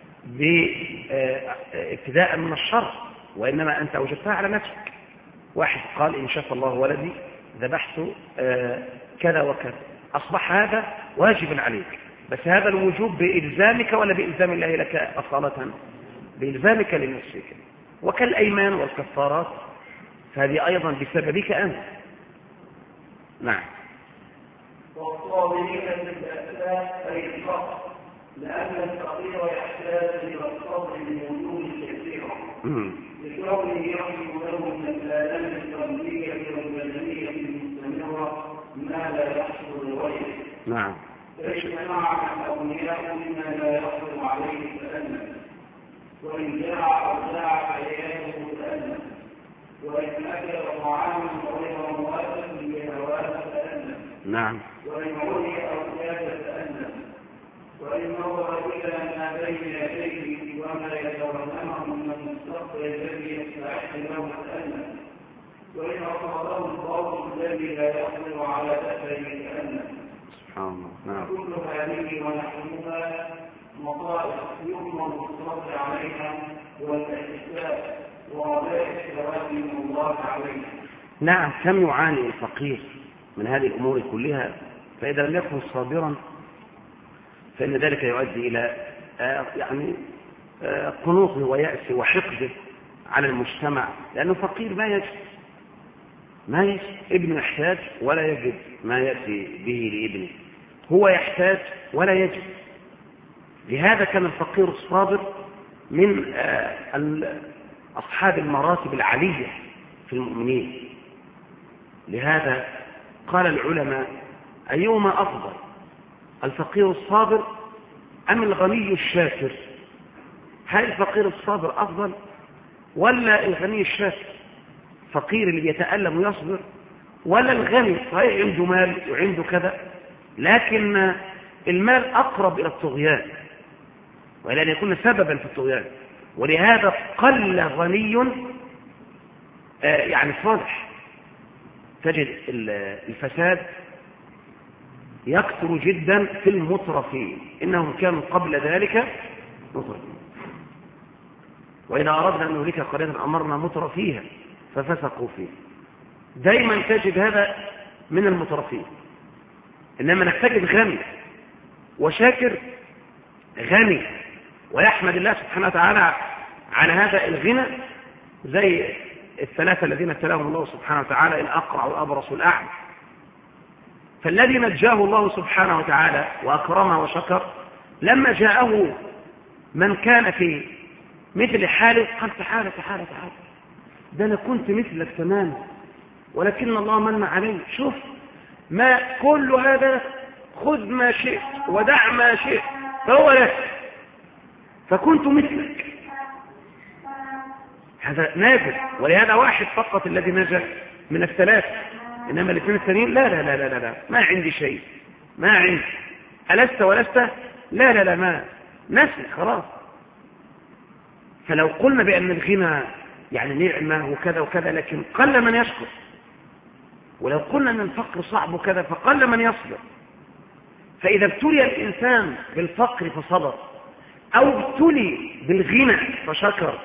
بابتداء من الشرع، وإنما أنت وجدتها على نفسك. واحد قال إن شاء الله ولدي ذبحت كذا وكذا، أصبح هذا واجبا عليك، بس هذا الوجوب بإلزامك ولا بإلزام الله لك أصالة؟ بإلزامك لنفسك. وكالأيمان والكفارات فهذه أيضا بسببك أنت. نعم. والصابرين بالبأساء أي الفقر، لأن الفقير يحتاج إلى الصبر بوجوه كثيرة، لكونه يحصل له من الآلام القلبية والبدنية المستمرة ما لا يحصل لغيره. نعم. فاجتمع الأغنياء مما لا يحصل عليه تألم، وإن جاع أو جاع عياله تألم، وإن أكل طعاما غير موافق لهواه تألم. نعم. وإن عري أو كاد تألم، وإن نظر إلى ما بين يديه وما يتوهمه من المستقبل الذي يستعد له تألم، وإن أصابه الضوء الذي لا يقدر على دفعه تألم. سبحان الله. نعم. كل هذه ونحوها مصائب يؤمر الصبر عليها والاحتساب ورجاء الثواب من الله عليها. نعم. كم يعاني الفقير من هذه الأمور كلها، فإذا لم يكن صابرا فإن ذلك يؤدي إلى قنوطه ويأسه وحقده على المجتمع، لأنه فقير ما يجد ابنه يحتاج ولا يجد ما يأتي به لابنه، هو يحتاج ولا يجد. لهذا كان الفقير الصابر من أصحاب المراتب العالية في المؤمنين. لهذا قال العلماء أيهما أفضل، الفقير الصابر أم الغني الشاكر؟ هل الفقير الصابر أفضل ولا الغني الشاكر؟ فقير اللي بيتألم ويصبر، ولا الغني صحيح عنده مال وعنده كذا لكن المال أقرب إلى الطغيان وإلى أن يكون سببا في الطغيان. ولهذا قل غني صالح، تجد الفساد يكثر جدا في المترفين، إنهم كانوا قبل ذلك مترفين. وإذا أردنا أن نهلك قرية أمرنا مترفيها ففسقوا فيه. دائما تجد هذا من المترفين. إنما نحتاج غني وشاكر، غني ويحمد الله سبحانه وتعالى على هذا الغنى، زي الثلاثة الذين ابتلاهم الله سبحانه وتعالى، الأقرع والأبرص والأعمى. فالذي نجاه الله سبحانه وتعالى وأكرمه وشكر لما جاءه من كان في مثل حاله قال تعالى تعالى تعالى، ده أنا كنت مثلك تماما ولكن الله من علي، شوف ما كل هذا، خذ ما شئت ودع ما شئت فهو لك، فكنت مثلك. هذا نادر، ولهذا واحد فقط الذي نجا من الثلاث، إنما الاثنين الثانيين لا لا لا لا لا ما عندي شيء، ما عندي، ألست ولست، لا لا لا ما نسي خلاص. فلو قلنا بأن الغنى نعمة وكذا وكذا لكن قل من يشكر، ولو قلنا أن الفقر صعب وكذا فقل من يصبر. فإذا ابتلي الإنسان بالفقر فصبر أو ابتلي بالغنى فشكر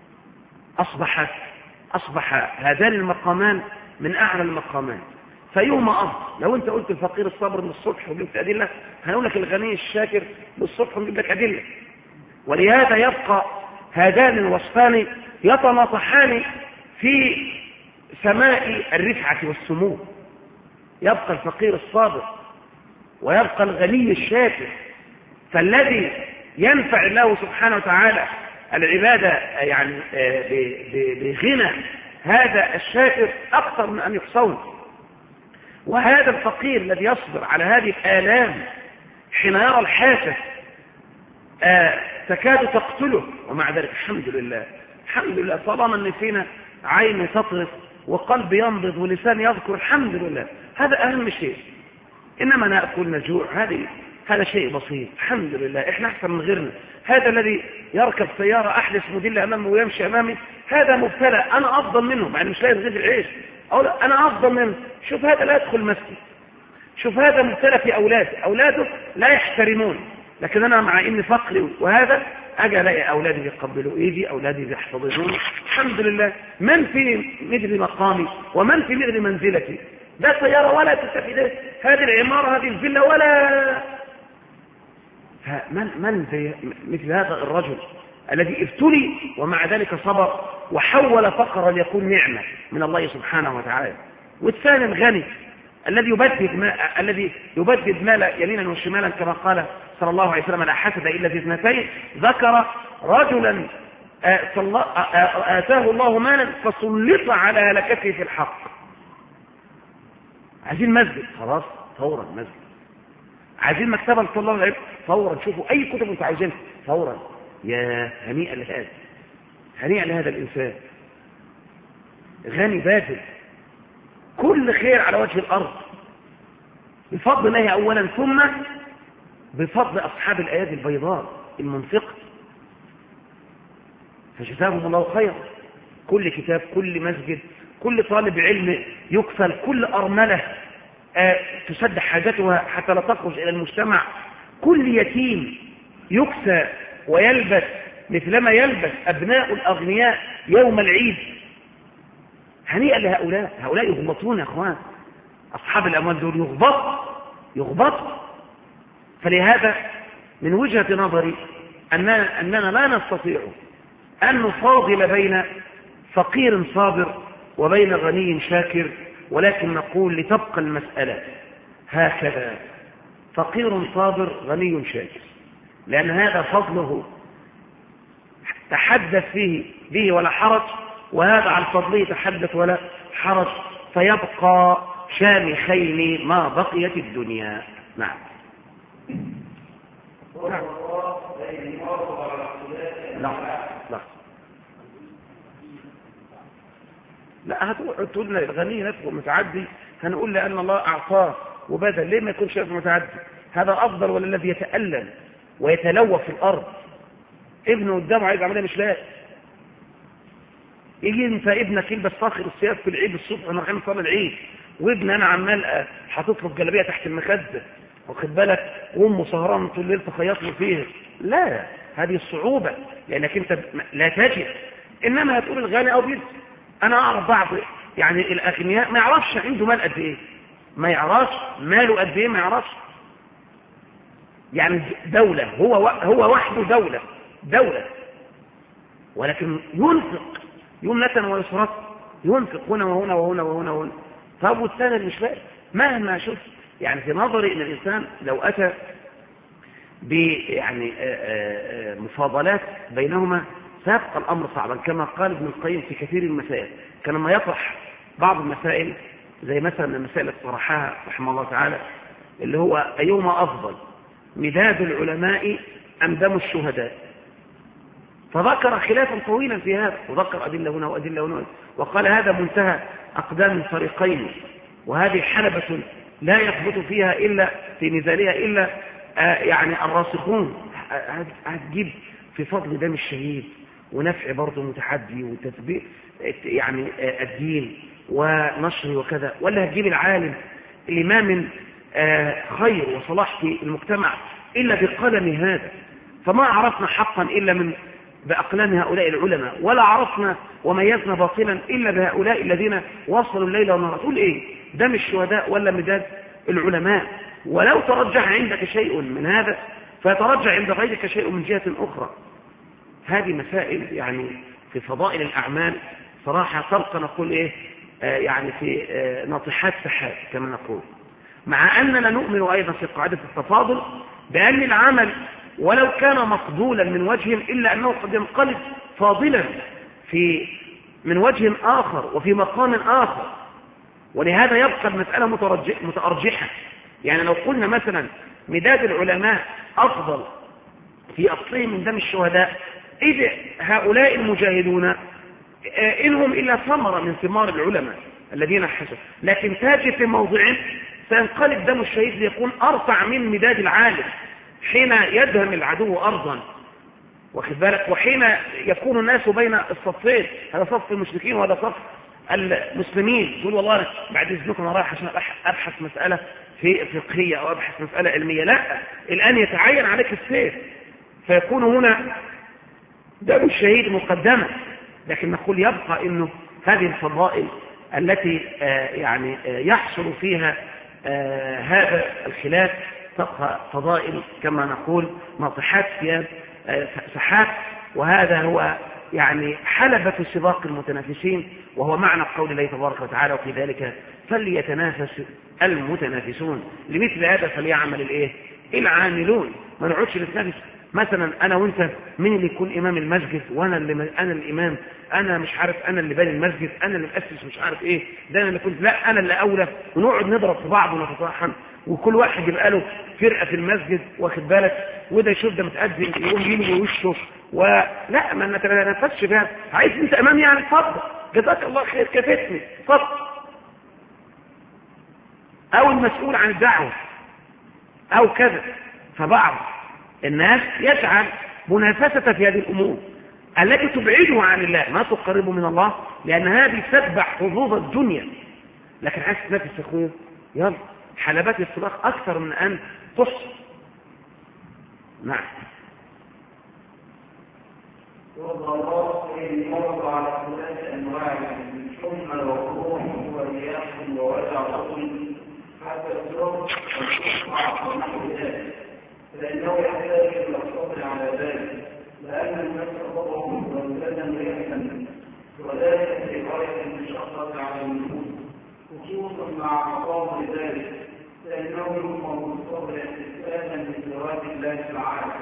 أصبح هذان المقامان من أعلى المقامات. فيوما أفضل، لو أنت قلت الفقير الصبر من الصبح وجبت أدلة، هنقول لك الغني الشاكر بالصبح ونجيب لك أدلة. ولهذا يبقى هذان الوصفان يتناطحان في سماء الرفعة والسمو، يبقى الفقير الصابر ويبقى الغني الشاكر. فالذي ينفع الله سبحانه وتعالى العبادة يعني بغنى هذا الشاكر أكثر من أن يحصون. وهذا الفقير الذي يصبر على هذه الآلام حين يرى الحاسة تكاد تقتله، ومع ذلك الحمد لله الحمد لله، طالما ان فينا عين تطرف وقلب ينبض ولسان يذكر، الحمد لله، هذا أهم شيء. إنما نأكل نجوع هذا شيء بسيط، الحمد لله، إحنا أحسن من غيرنا. هذا الذي يركب سيارة أحدث موديل أمامه ويمشي أمامي هذا مبتلى، أنا أفضل منه، يعني مش لاقي رغيف العيش، أقول أنا أفضل منه. شوف هذا لا يدخل مسجد، شوف هذا مبتلى في أولاده لا يحترمون، لكن أنا مع إني فقري وهذا أجي ألاقي أولادي بيقبلوا إيدي، أولادي بيحتضنوني، الحمد لله. من في مثل مقامي ومن في مثل منزلتي؟ لا سيارة ولا تستفيد هذه العمارة هذه الفيلا ولا من زي مثل هذا الرجل الذي ابتلي ومع ذلك صبر وحول فقرا ليكون نعمة من الله سبحانه وتعالى. والثاني الغني الذي يبدد مالا يمينا وشمالا، كما قال صلى الله عليه وسلم: لا حسد إلا في اثنتين. ذكر رجلا آتاه الله مالا فسلط على هلكته في الحق. عايزين مسجد، خلاص فورا مسجد. عايزين مكتبة لطلاب العلم، فورا شوفوا أي كتب أنتم عايزينها فورا. يا هنيئا لهذا، هنيئا لهذا الإنسان غني باذل كل خير على وجه الأرض بفضل الله أولا، ثم بفضل أصحاب الآيات البيضاء المنفقة، فجزاهم الله خيرا. كل كتاب، كل مسجد، كل طالب علم يكفل، كل أرملة تسد حاجتها حتى لا تخرج إلى المجتمع، كل يتيم يكسى ويلبس مثلما يلبس أبناء الأغنياء يوم العيد. هنيئا لهؤلاء، هؤلاء يغبطون يا أخوان، أصحاب الأموال دول يغبط. فلهذا من وجهة نظري أننا لا نستطيع أن نفاضل بين فقير صابر وبين غني شاكر، ولكن نقول لتبقى المسألة هكذا: فقير صابر غني شاكر، لأن هذا فضله تحدث فيه به ولا حرج، وهذا عن فضله تحدث ولا حرج، فيبقى شامخين ما بقيت الدنيا. نعم. لا هتقول لنا الغني نفسه متعدي، هنقول لأن الله أعطاه وبدل، ليه ما يكونش نفسه متعدي؟ هذا أفضل ولا الذي يتألم ويتلوى في الأرض؟ ابنه قدامه عايز عملية مش لاقي، يجي انت ابنك يلبس فاخر الثياب في العيد الصبح وانا رايحين نصلي العيد، وابن انا عمال حاطط له جلابيه تحت المخده، واخد بالك، وامه سهران طول الليل تخيط له فيه. لا، هذه الصعوبه، لانك انت لا تجد. انما هتقول الغني او بيت. انا اعرف بعض يعني الاغنياء ما يعرفش عنده مال قد ايه، ما يعرفش ماله قد ايه، ما يعرفش. يعني دوله، هو وحده دوله، ولكن ينفق يمنة ويسرة، ينفق هنا وهنا وهنا وهنا وهنا. طب والثاني اللي مش لاقي، مهما شوف، يعني في نظري ان الانسان لو اتى يعني مفاضلات بينهما سيبقى الامر صعبا، كما قال ابن القيم في كثير من المسائل. كان لما يطرح بعض المسائل زي مثلا المسائل اللي طرحها رحمه الله تعالى، اللي هو ايهما افضل، مداد العلماء ام دم الشهداء، فذكر خلافا طويلا في هذا، وذكر أدلة هنا وأدلة هنا، وقال هذا منتهى أقدام الفريقين، وهذه حلبة لا يثبت فيها إلا في نزالها إلا يعني الراسخون. هتجيب في فضل دم الشهيد ونفع برضه متحدي وتثبيت يعني الدين ونشر وكذا، ولا هتجيب العالم اللي ما من خير وصلاح في المجتمع إلا بقلم هذا؟ فما عرفنا حقا إلا من بأقلام هؤلاء العلماء، ولا عرفنا وميزنا باطلا إلا بهؤلاء الذين وصلوا الليل والنهار. تقول إيه؟ دم الشهداء ولا مداد العلماء؟ ولو ترجح عندك شيء من هذا فيترجح عند غيرك شيء من جهة أخرى. هذه مسائل يعني في فضائل الأعمال صراحة تبقى نقول إيه، يعني في ناطحات سحاب كما نقول، مع أننا نؤمن أيضا في قاعدة التفاضل بأن العمل ولو كان مقبولا من وجه إلا أنه قد ينقلب فاضلا من وجه آخر وفي مقام آخر، ولهذا يبقى المسألة متأرجحة. يعني لو قلنا مثلا مداد العلماء أفضل في أصلهم من دم الشهداء، إذ هؤلاء المجاهدون إنهم إلا ثمرة من ثمار العلماء الذين حسوا، لكن تاجي في موضع سينقلب دم الشهيد ليكون أرفع من مداد العالم حين يدهم العدو أرضا، واخد بالك، وحين يكون الناس بين الصفين، هذا صف المشركين وهذا صف المسلمين، يقول والله بعد إذنكم أنا رايح عشان أبحث مسألة في فقهية أو أبحث مسألة علمية، لا، الآن يتعين عليك السيف، فيكون هنا دم الشهيد مقدمة. لكن نقول يبقى إنه هذه الفضائل التي يعني يحصل فيها هذا الخلاف تبقى فضائل كما نقول ناطحات سحاب، وهذا هو يعني حلبة سباق المتنافسين، وهو معنى قول الله تبارك وتعالى وفي ذلك فليتنافس المتنافسون. لمثل هذا فليعمل العاملون. ما نقعدش نتنافس مثلا انا وانت مين اللي يكون امام المسجد، وانا انا الامام، انا مش عارف، انا اللي باني المسجد، انا اللي مؤسس، مش عارف ايه ده، انا اللي كنت، لا انا اللي اولى، ونقعد نضرب في بعض ونتطاحن، وكل واحد يبقى له فرقه في المسجد، واخد بالك، وده يشوف ده متقدم يقوم يلوي وشه، ولا ما نتنافسش فيها. عايز انت امام يعني اتفضل، جزاك الله خير، كفتني اتفضل. او المسؤول عن الدعوه او كذا. فبعض الناس يجعل منافسة في هذه الأمور التي تبعده عن الله، ما تقربه من الله، لأن هذه تتبع حظوظ الدنيا. لكن عايز تنافس يا أخويا، يلا، حلبات السباق أكثر من أن تحصل. نعم. والضرورة المرض على ثلاث أنواع من حمى وقروح ورياح ووجع بطن حتى الزوج والصحة ونحو ذلك، لأنه يحتاج إلى الصبر على ذلك، لأن النفس ضرهم والبدن يحزن، وذلك في غاية المشقة على النفوس، خصوصا مع مقام ذلك، لأنه يؤمر بالصبر احتسابا من ثواب الله تعالى.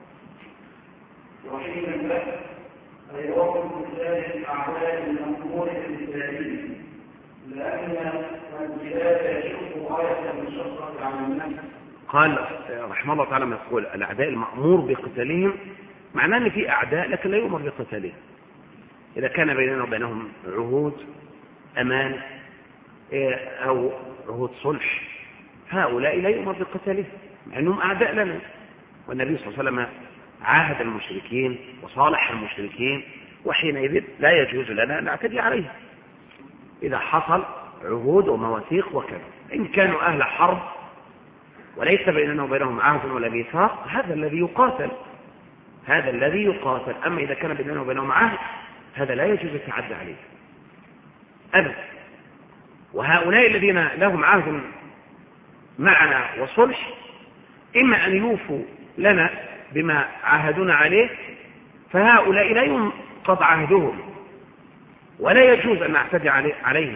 وحين البحث أي وقت ذلك الأعداء المأمور بالتالي، لأن الجهاد يشق غاية المشقة على النفس. قال رحمه الله تعالى ما يقول الأعداء المأمور بقتالهم، معناه أن في أعداء لكن لا يؤمر بقتالهم. إذا كان بيننا وبينهم عهود أمان أو عهود صلح، هؤلاء لا يؤمر بقتالهم مع أنهم أعداء لنا. والنبي صلى الله عليه وسلم عاهد المشركين وصالح المشركين، وحينئذ لا يجوز لنا أن نعتدي عليهم إذا حصل عهود ومواثيق وكذا. إن كانوا أهل حرب وليس بيننا وبينهم عهد ولا ميثاق، هذا الذي يقاتل، هذا الذي يقاتل. أما إذا كان بيننا وبينهم عهد، هذا لا يجوز التعدي عليه أبدا. وهؤلاء الذين لهم عهد معنا وصلح، إما أن يوفوا لنا بما عاهدنا عليه، فهؤلاء لا ينقض عهدهم ولا يجوز أن نعتدي عليهم.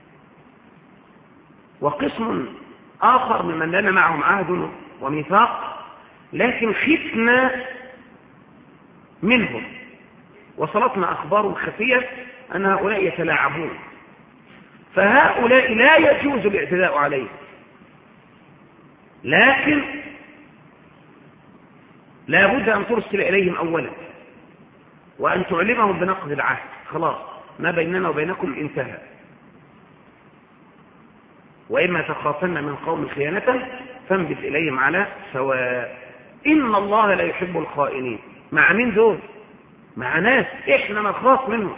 وقسم آخر ممن لنا معهم عهد وميثاق لكن خفنا منهم وصلتنا أخبار خفية أن هؤلاء يتلاعبون، فهؤلاء لا يجوز الاعتداء عليهم، لكن لا بد أن ترسل إليهم أولا وأن تعلمهم بنقض العهد، خلاص ما بيننا وبينكم انتهى. وإما تخافن من قوم خيانة فانبذ إليهم على سواء، إن الله لا يحب الخائنين. مع مين دول؟ مع ناس إحنا نخاف منهم.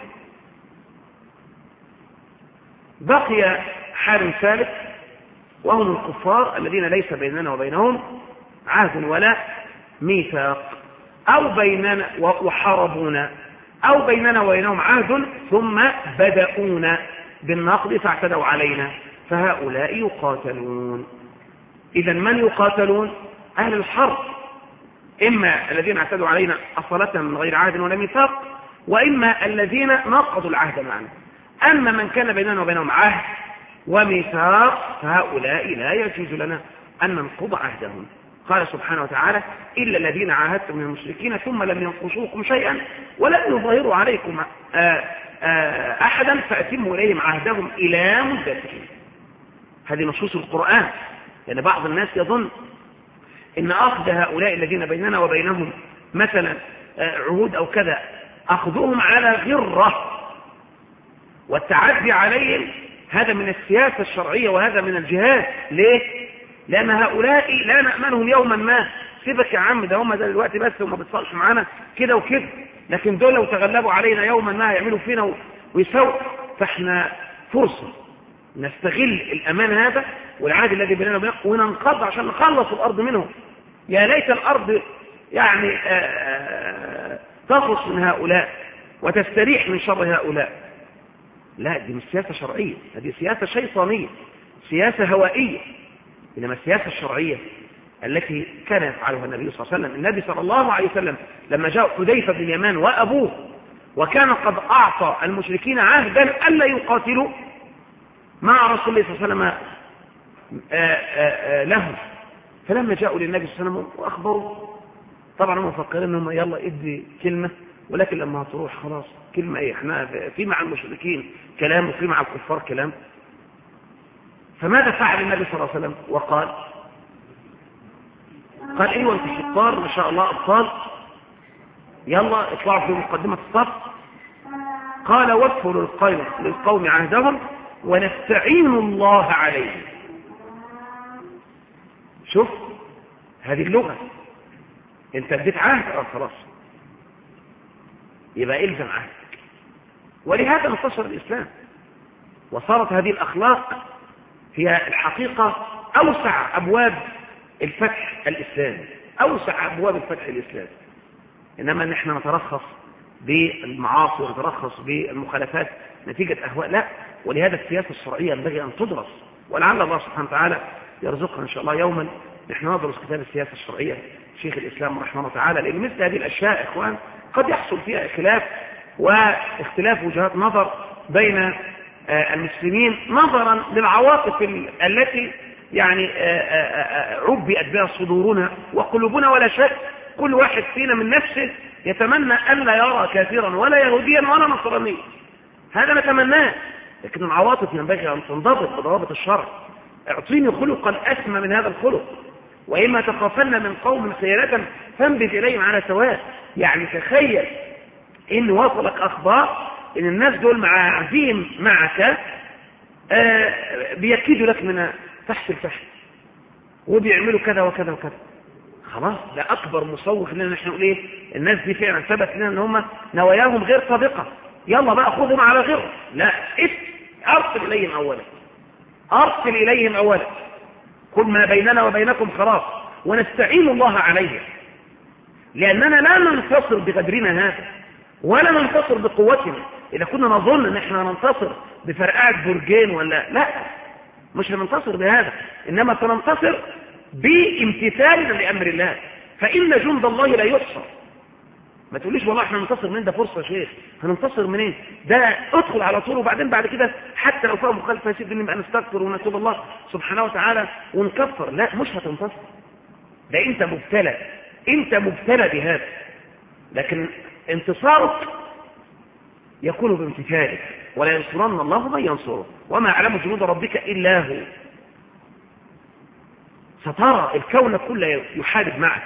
بقي حال ثالث وهم الكفار الذين ليس بيننا وبينهم عهد ولا ميثاق، أو بيننا وحاربونا، أو بيننا وبينهم عهد ثم بدأونا بالنقض فاعتدوا علينا، فهؤلاء يقاتلون. إذا من يقاتلون؟ أهل الحرب، إما الذين اعتدوا علينا أصالة من غير عهد ولا ميثاق، وإما الذين نقضوا العهد معنا. أما من كان بيننا وبينهم عهد وميثاق فهؤلاء لا يجوز لنا أن ننقض عهدهم. قال سبحانه وتعالى إلا الذين عاهدتم من المشركين ثم لم ينقصوكم شيئا ولم يظاهروا عليكم أحدا فأتموا إليهم عهدهم إلى مدتهم. هذه نصوص القرآن. لأن بعض الناس يظن إن أخذ هؤلاء الذين بيننا وبينهم مثلا عهود أو كذا أخذهم على غرة والتعدي عليهم هذا من السياسة الشرعية وهذا من الجهاد. ليه؟ لأن هؤلاء لا نأمنهم يوما ما. سيبك يا عم، ده هم ده دلوقتي بس وما بتصالحوا معانا كده وكده، لكن دول لو تغلبوا علينا يوما ما هيعملوا فينا ويسووا. فاحنا فرصة نستغل الأمان هذا والعهد الذي بيننا وبينهم وننقض عشان نخلص الأرض منهم. يا ليت الأرض يعني تخلص من هؤلاء وتستريح من شر هؤلاء. لا، دي مش سياسة شرعية، هذه سياسة شيطانية، سياسة هوائية. إنما السياسة الشرعية التي كان يفعلها النبي صلى الله عليه وسلم. النبي صلى الله عليه وسلم لما جاء حذيفة بن اليمان وأبوه وكان قد أعطى المشركين عهدا ألا يقاتلوا مع رسول الله صلى الله عليه وسلم لهم، فلما جاءوا للنبي صلى الله عليه وسلم وأخبروا، طبعا هم مفكرين أنهم يلا ادي كلمة، ولكن لما هتروح خلاص كلمة ايه، احنا في مع المشركين كلام وفي مع الكفار كلام. فماذا فعل النبي صلى الله عليه وسلم؟ وقال ايوه انتوا شطار ما شاء الله ابطال، يلا اطلعوا في مقدمة الصف. قال وفوا للقوم عهدهم ونستعين الله عليهم. شوف هذه اللغة، انت اديت عهد خلاص يبقى الزم عهدك. ولهذا انتصر الإسلام وصارت هذه الأخلاق هي الحقيقة أوسع أبواب الفتح الإسلامي، أوسع أبواب الفتح الإسلامي. إنما نحن نترخص بالمعاصي ونترخص بالمخالفات نتيجة أهواء، لا. ولهذا السياسة الشرعية ينبغي أن تدرس، ولعل الله سبحانه وتعالى يرزقنا إن شاء الله يوما نحن ندرس كتاب السياسة الشرعية شيخ الإسلام رحمه الله تعالى. لأن مثل هذه الأشياء إخوان قد يحصل فيها خلاف واختلاف وجهات نظر بين المسلمين نظرا للعواطف التي يعني عبئت بها صدورنا وقلوبنا. ولا شك كل واحد فينا من نفسه يتمنى ألا يرى كافرا ولا يهوديا ولا نصرانيا، هذا نتمناه. لكن العواطف ينبغي أن تنضبط بضوابط الشرع. اعطيني خلقا أسمى من هذا الخلق، وإما تخافن من قوم خيانة فانبذ إليهم على سواء. يعني تخيل إن وصلك أخبار إن الناس دول مع عزيم معك بيكيدوا لك من تحت الفحم وبيعملوا كذا وكذا وكذا. خلاص ده أكبر مصوف لنا نحن نقول إيه، الناس دي فعلا ثبت لنا إن هم نواياهم غير صادقة، يلا بقى خذهم على غير. لا، أرسل إليهم أولا، أرسل إليهم أولا، كل ما بيننا وبينكم خلاص ونستعين الله عليه، لأننا لا ننتصر بقدرنا هذا ولا ننتصر بقوتنا. إذا كنا نظن أن احنا ننتصر بفرقات برجين ولا لا، مش ننتصر بهذا، إنما سننتصر بامتثالنا لأمر الله. فإن جند الله لا يحصى. ما تقوليش والله احنا ننتصر منين، ده فرصة يا شيخ، هننتصر منين؟ ده ادخل على طول وبعدين بعد كده حتى لو فيها مخالفة يا سيدي نبقى نستغفر ونتوب الله سبحانه وتعالى ونكفر. لا، مش هتنتصر، ده انت مبتلى، انت مبتلى بهذا. لكن انتصارك يكون بامتثالك، ولا ينصرن الله من ينصره وما يعلم جنود ربك إلا هو. سترى الكون كله يحارب معك.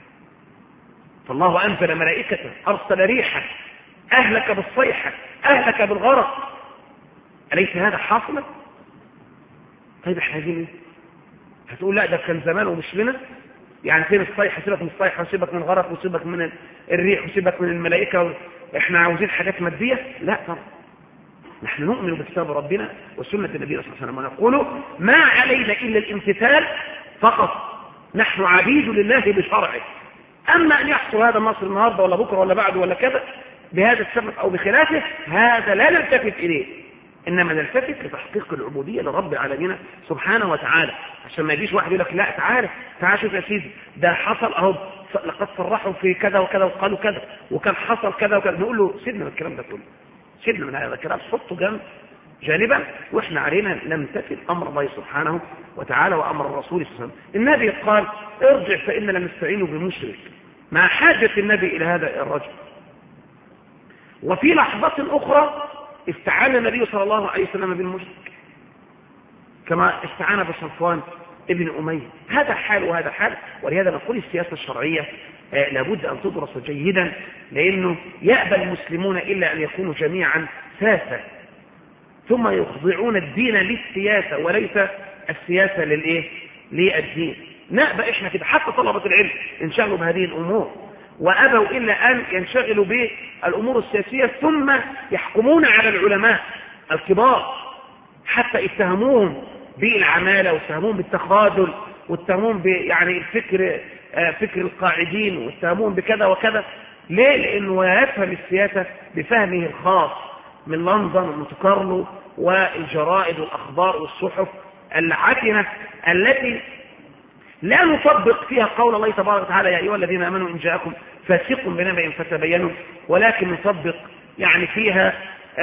فالله أنزل ملائكته، أرسل ريحا، أهلك بالصيحة، أهلك بالغرق. أليس هذا حاصلا؟ طيب احنا عايزين ايه؟ هتقول لا ده كان زمان ومش لنا، يعني فين الصيحة؟ سيبك من الصيحة وسيبك من الغرق وسيبك من الريح وسيبك من الملائكة، احنا عاوزين حاجات مادية؟ لا طبعا، نحن نؤمن بكتاب ربنا وسنة النبي صلى الله عليه وسلم ونقول ما علينا إلا الامتثال فقط، نحن عبيد لله بشرعه. أما أن يحصل هذا النصر النهاردة ولا بكرة ولا بعد ولا كذا بهذا السبب أو بخلافه، هذا لا نلتفت إليه، إنما نلتفت لتحقيق العبودية لرب العالمين سبحانه وتعالى. عشان ما يجيش واحد يقول لك لا تعال شوف يا سيدي ده حصل أهو، لقد صرحوا في كذا وكذا وقالوا كذا وكان حصل كذا وكذا، نقول له سيبنا من الكلام ده كله، سيبنا من هذا الكلام، حطه جانبا، واحنا علينا نمتثل امر الله سبحانه وتعالى وامر الرسول صلى الله عليه وسلم. النبي قال ارجع فإننا نستعين بمشرك، مع حاجة النبي إلى هذا الرجل. وفي لحظة أخرى استعان النبي صلى الله عليه وسلم بالمشرك كما استعان بصفوان ابن أمية. هذا حال وهذا حال. ولهذا نقول السياسة الشرعية لابد أن تدرس جيدا، لأنه يأبى المسلمون إلا أن يكونوا جميعا ساسة، ثم يخضعون الدين للسياسة وليس السياسة للدين. نأبى إحنا كده، حتى طلبة العلم انشغلوا بهذه الأمور وأبوا إلا أن ينشغلوا بالأمور السياسية، ثم يحكمون على العلماء الكبار حتى اتهموهم بالعمالة واتهموهم بالتخاذل واتهموهم يعني الفكر فكر القاعدين واتهموهم بكذا وكذا. ليه؟ لأنه يفهم السياسة بفهمه الخاص من لندن ومونت كارلو والجرائد والأخبار والصحف العتنة التي لا نطبق فيها قول الله تبارك وتعالى يا أيها الذين آمنوا إن جاءكم فاسق بنبأ فتبينوا، ولكن نطبق يعني فيها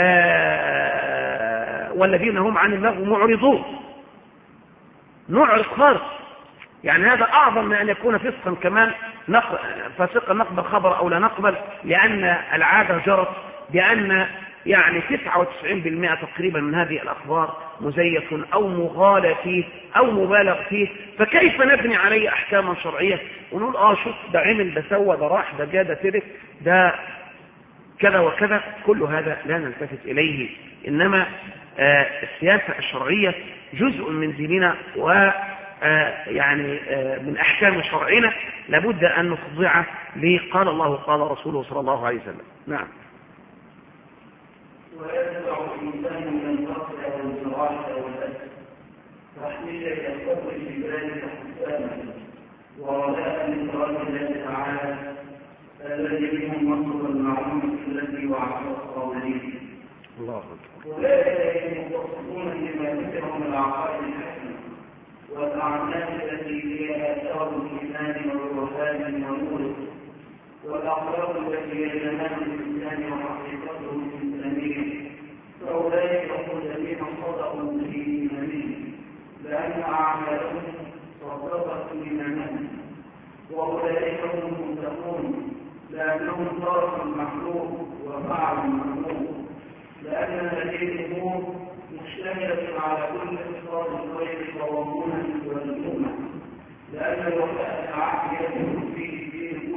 والذين هم عن اللغو معرضون، نعرض خالص. يعني هذا أعظم من أن يكون فسقا كمان، فاسقا نقبل خبر أو لا نقبل، لأن العادة جرت بأن يعني 99% تقريبا من هذه الأخبار مزيف أو مغالى فيه أو مبالغ فيه، فكيف نبني عليه أحكاما شرعية ونقول شوف ده عمل ده سوى ده راح ده جاء ده ترك ده كذا وكذا؟ كل هذا لا نلتفت إليه. إنما السياسة الشرعية جزء من ديننا و يعني من أحكام شرعنا لابد أن نخضعه لقال الله قال رسوله صلى الله عليه وسلم. نعم. ويتبع الإنسان من النقص والانصراف والأسف تحميلا يخطر في ذلك حسانا ورجاء لإراد الله تعالى الذي منهم مصر المعلوم الذي وعد الصالحين. الله أكبر. أولئك المتصفون بما ذكر من العقائد الحسنة والأعمال التي هي آثار الإيمان والوفاء ونوره، والأخلاق التي هي جمال الإنسان وحقيقته الإنسانية، فأولئك هم الذين صدقوا في إيمانهم لأن أعمالهم صدقت إيمانهم، وأولئك هم المتقون لأنهم تركوا المحلول وفعلوا المحلول، لأن هذه الأمور مشتملة على كل إصرار الخير والضمانة والأمة، لأن الوفاء العقل يكون فيه دين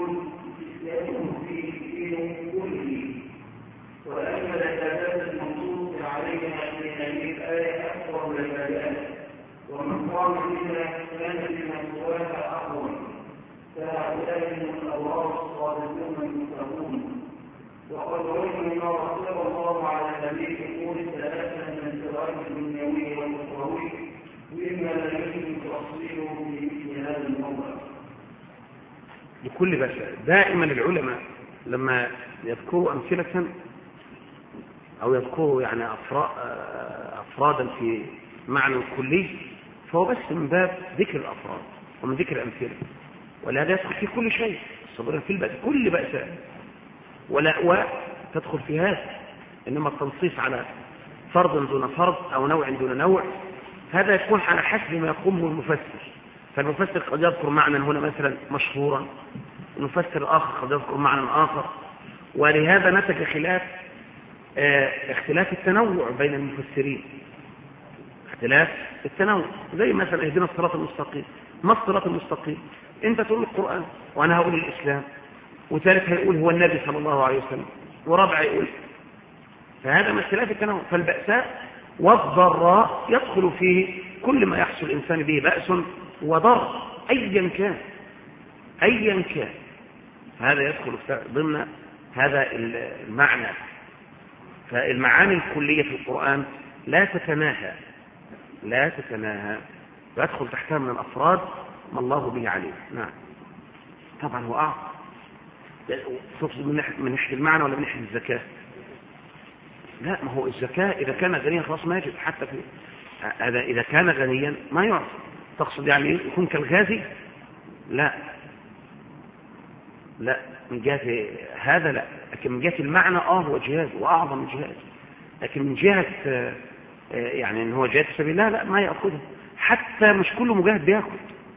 كله، ولأن العبادات المنصوص عليها في هذه الآية أكثر العبادات، ومن قام بها كان بما سواها أقوى، فهؤلاء هم الأبرار الصادقون المتقون. وقد رأينا ما رتب الله على هذه الأمور ثلاثة من السرائر الدنيوي والأخروي مما لا يمكن تأصيله في مثل هذا الموضع. بكل بشر دائما العلماء لما يذكروا أمثلة أو يذكروا يعني أفرادا في معنى كلي، فهو بس من باب ذكر الأفراد ومن ذكر الأمثلة، ولهذا يدخل في كل شيء، الصبر في البأس كل بأس ولا تدخل في هذا. إنما التنصيص على فرض دون فرض أو نوع دون نوع هذا يكون على حسب ما يقومه المفسر. فالمفسر قد يذكر معنى هنا مثلا مشهورا، المفسر الآخر قد يذكر معنى آخر، ولهذا نتج اختلاف التنوع بين المفسرين، اختلاف التنوع. زي مثلا اهدنا الصراط المستقيم، ما الصراط المستقيم؟ انت تقول القرآن وانا هقول الإسلام، وثالث هيقول هو النبي صلى الله عليه وسلم، ورابع يقول. فهذا من اختلاف التنوع. فالبأساء والضراء يدخل فيه كل ما يحصل الإنسان به بأس وضر أيا كان، فهذا يدخل ضمن هذا المعنى. فالمعاني الكلية في القرآن لا تتناهى ويدخل تحتها من الأفراد ما الله به عليه. نعم. طبعا هو أعظم. تقصد من ناحية المعنى ولا من ناحية الزكاة؟ لا، ما هو الزكاة إذا كان غنيا خلاص ما يجب، حتى في هذا إذا كان غنيا ما يعطي. تقصد يعني يكون كالغازي؟ لا، لا، من جهة هذا لا، لكن من جهة المعنى هو جهاد وأعظم جهاد، لكن من جهة يعني ان هو جهاد في سبيل الله لا، ما يأخذها. حتى مش كل مجاهد بياخد،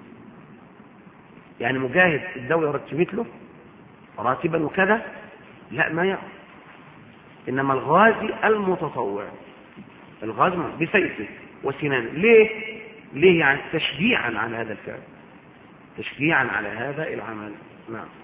يعني مجاهد الدولة رتبت له راتبا وكذا لا ما يأخذ. إنما الغازي المتطوع، الغازي بسيفه وسنانه. ليه يعني؟ تشجيعا على هذا الفعل، تشجيعا على هذا العمل. نعم.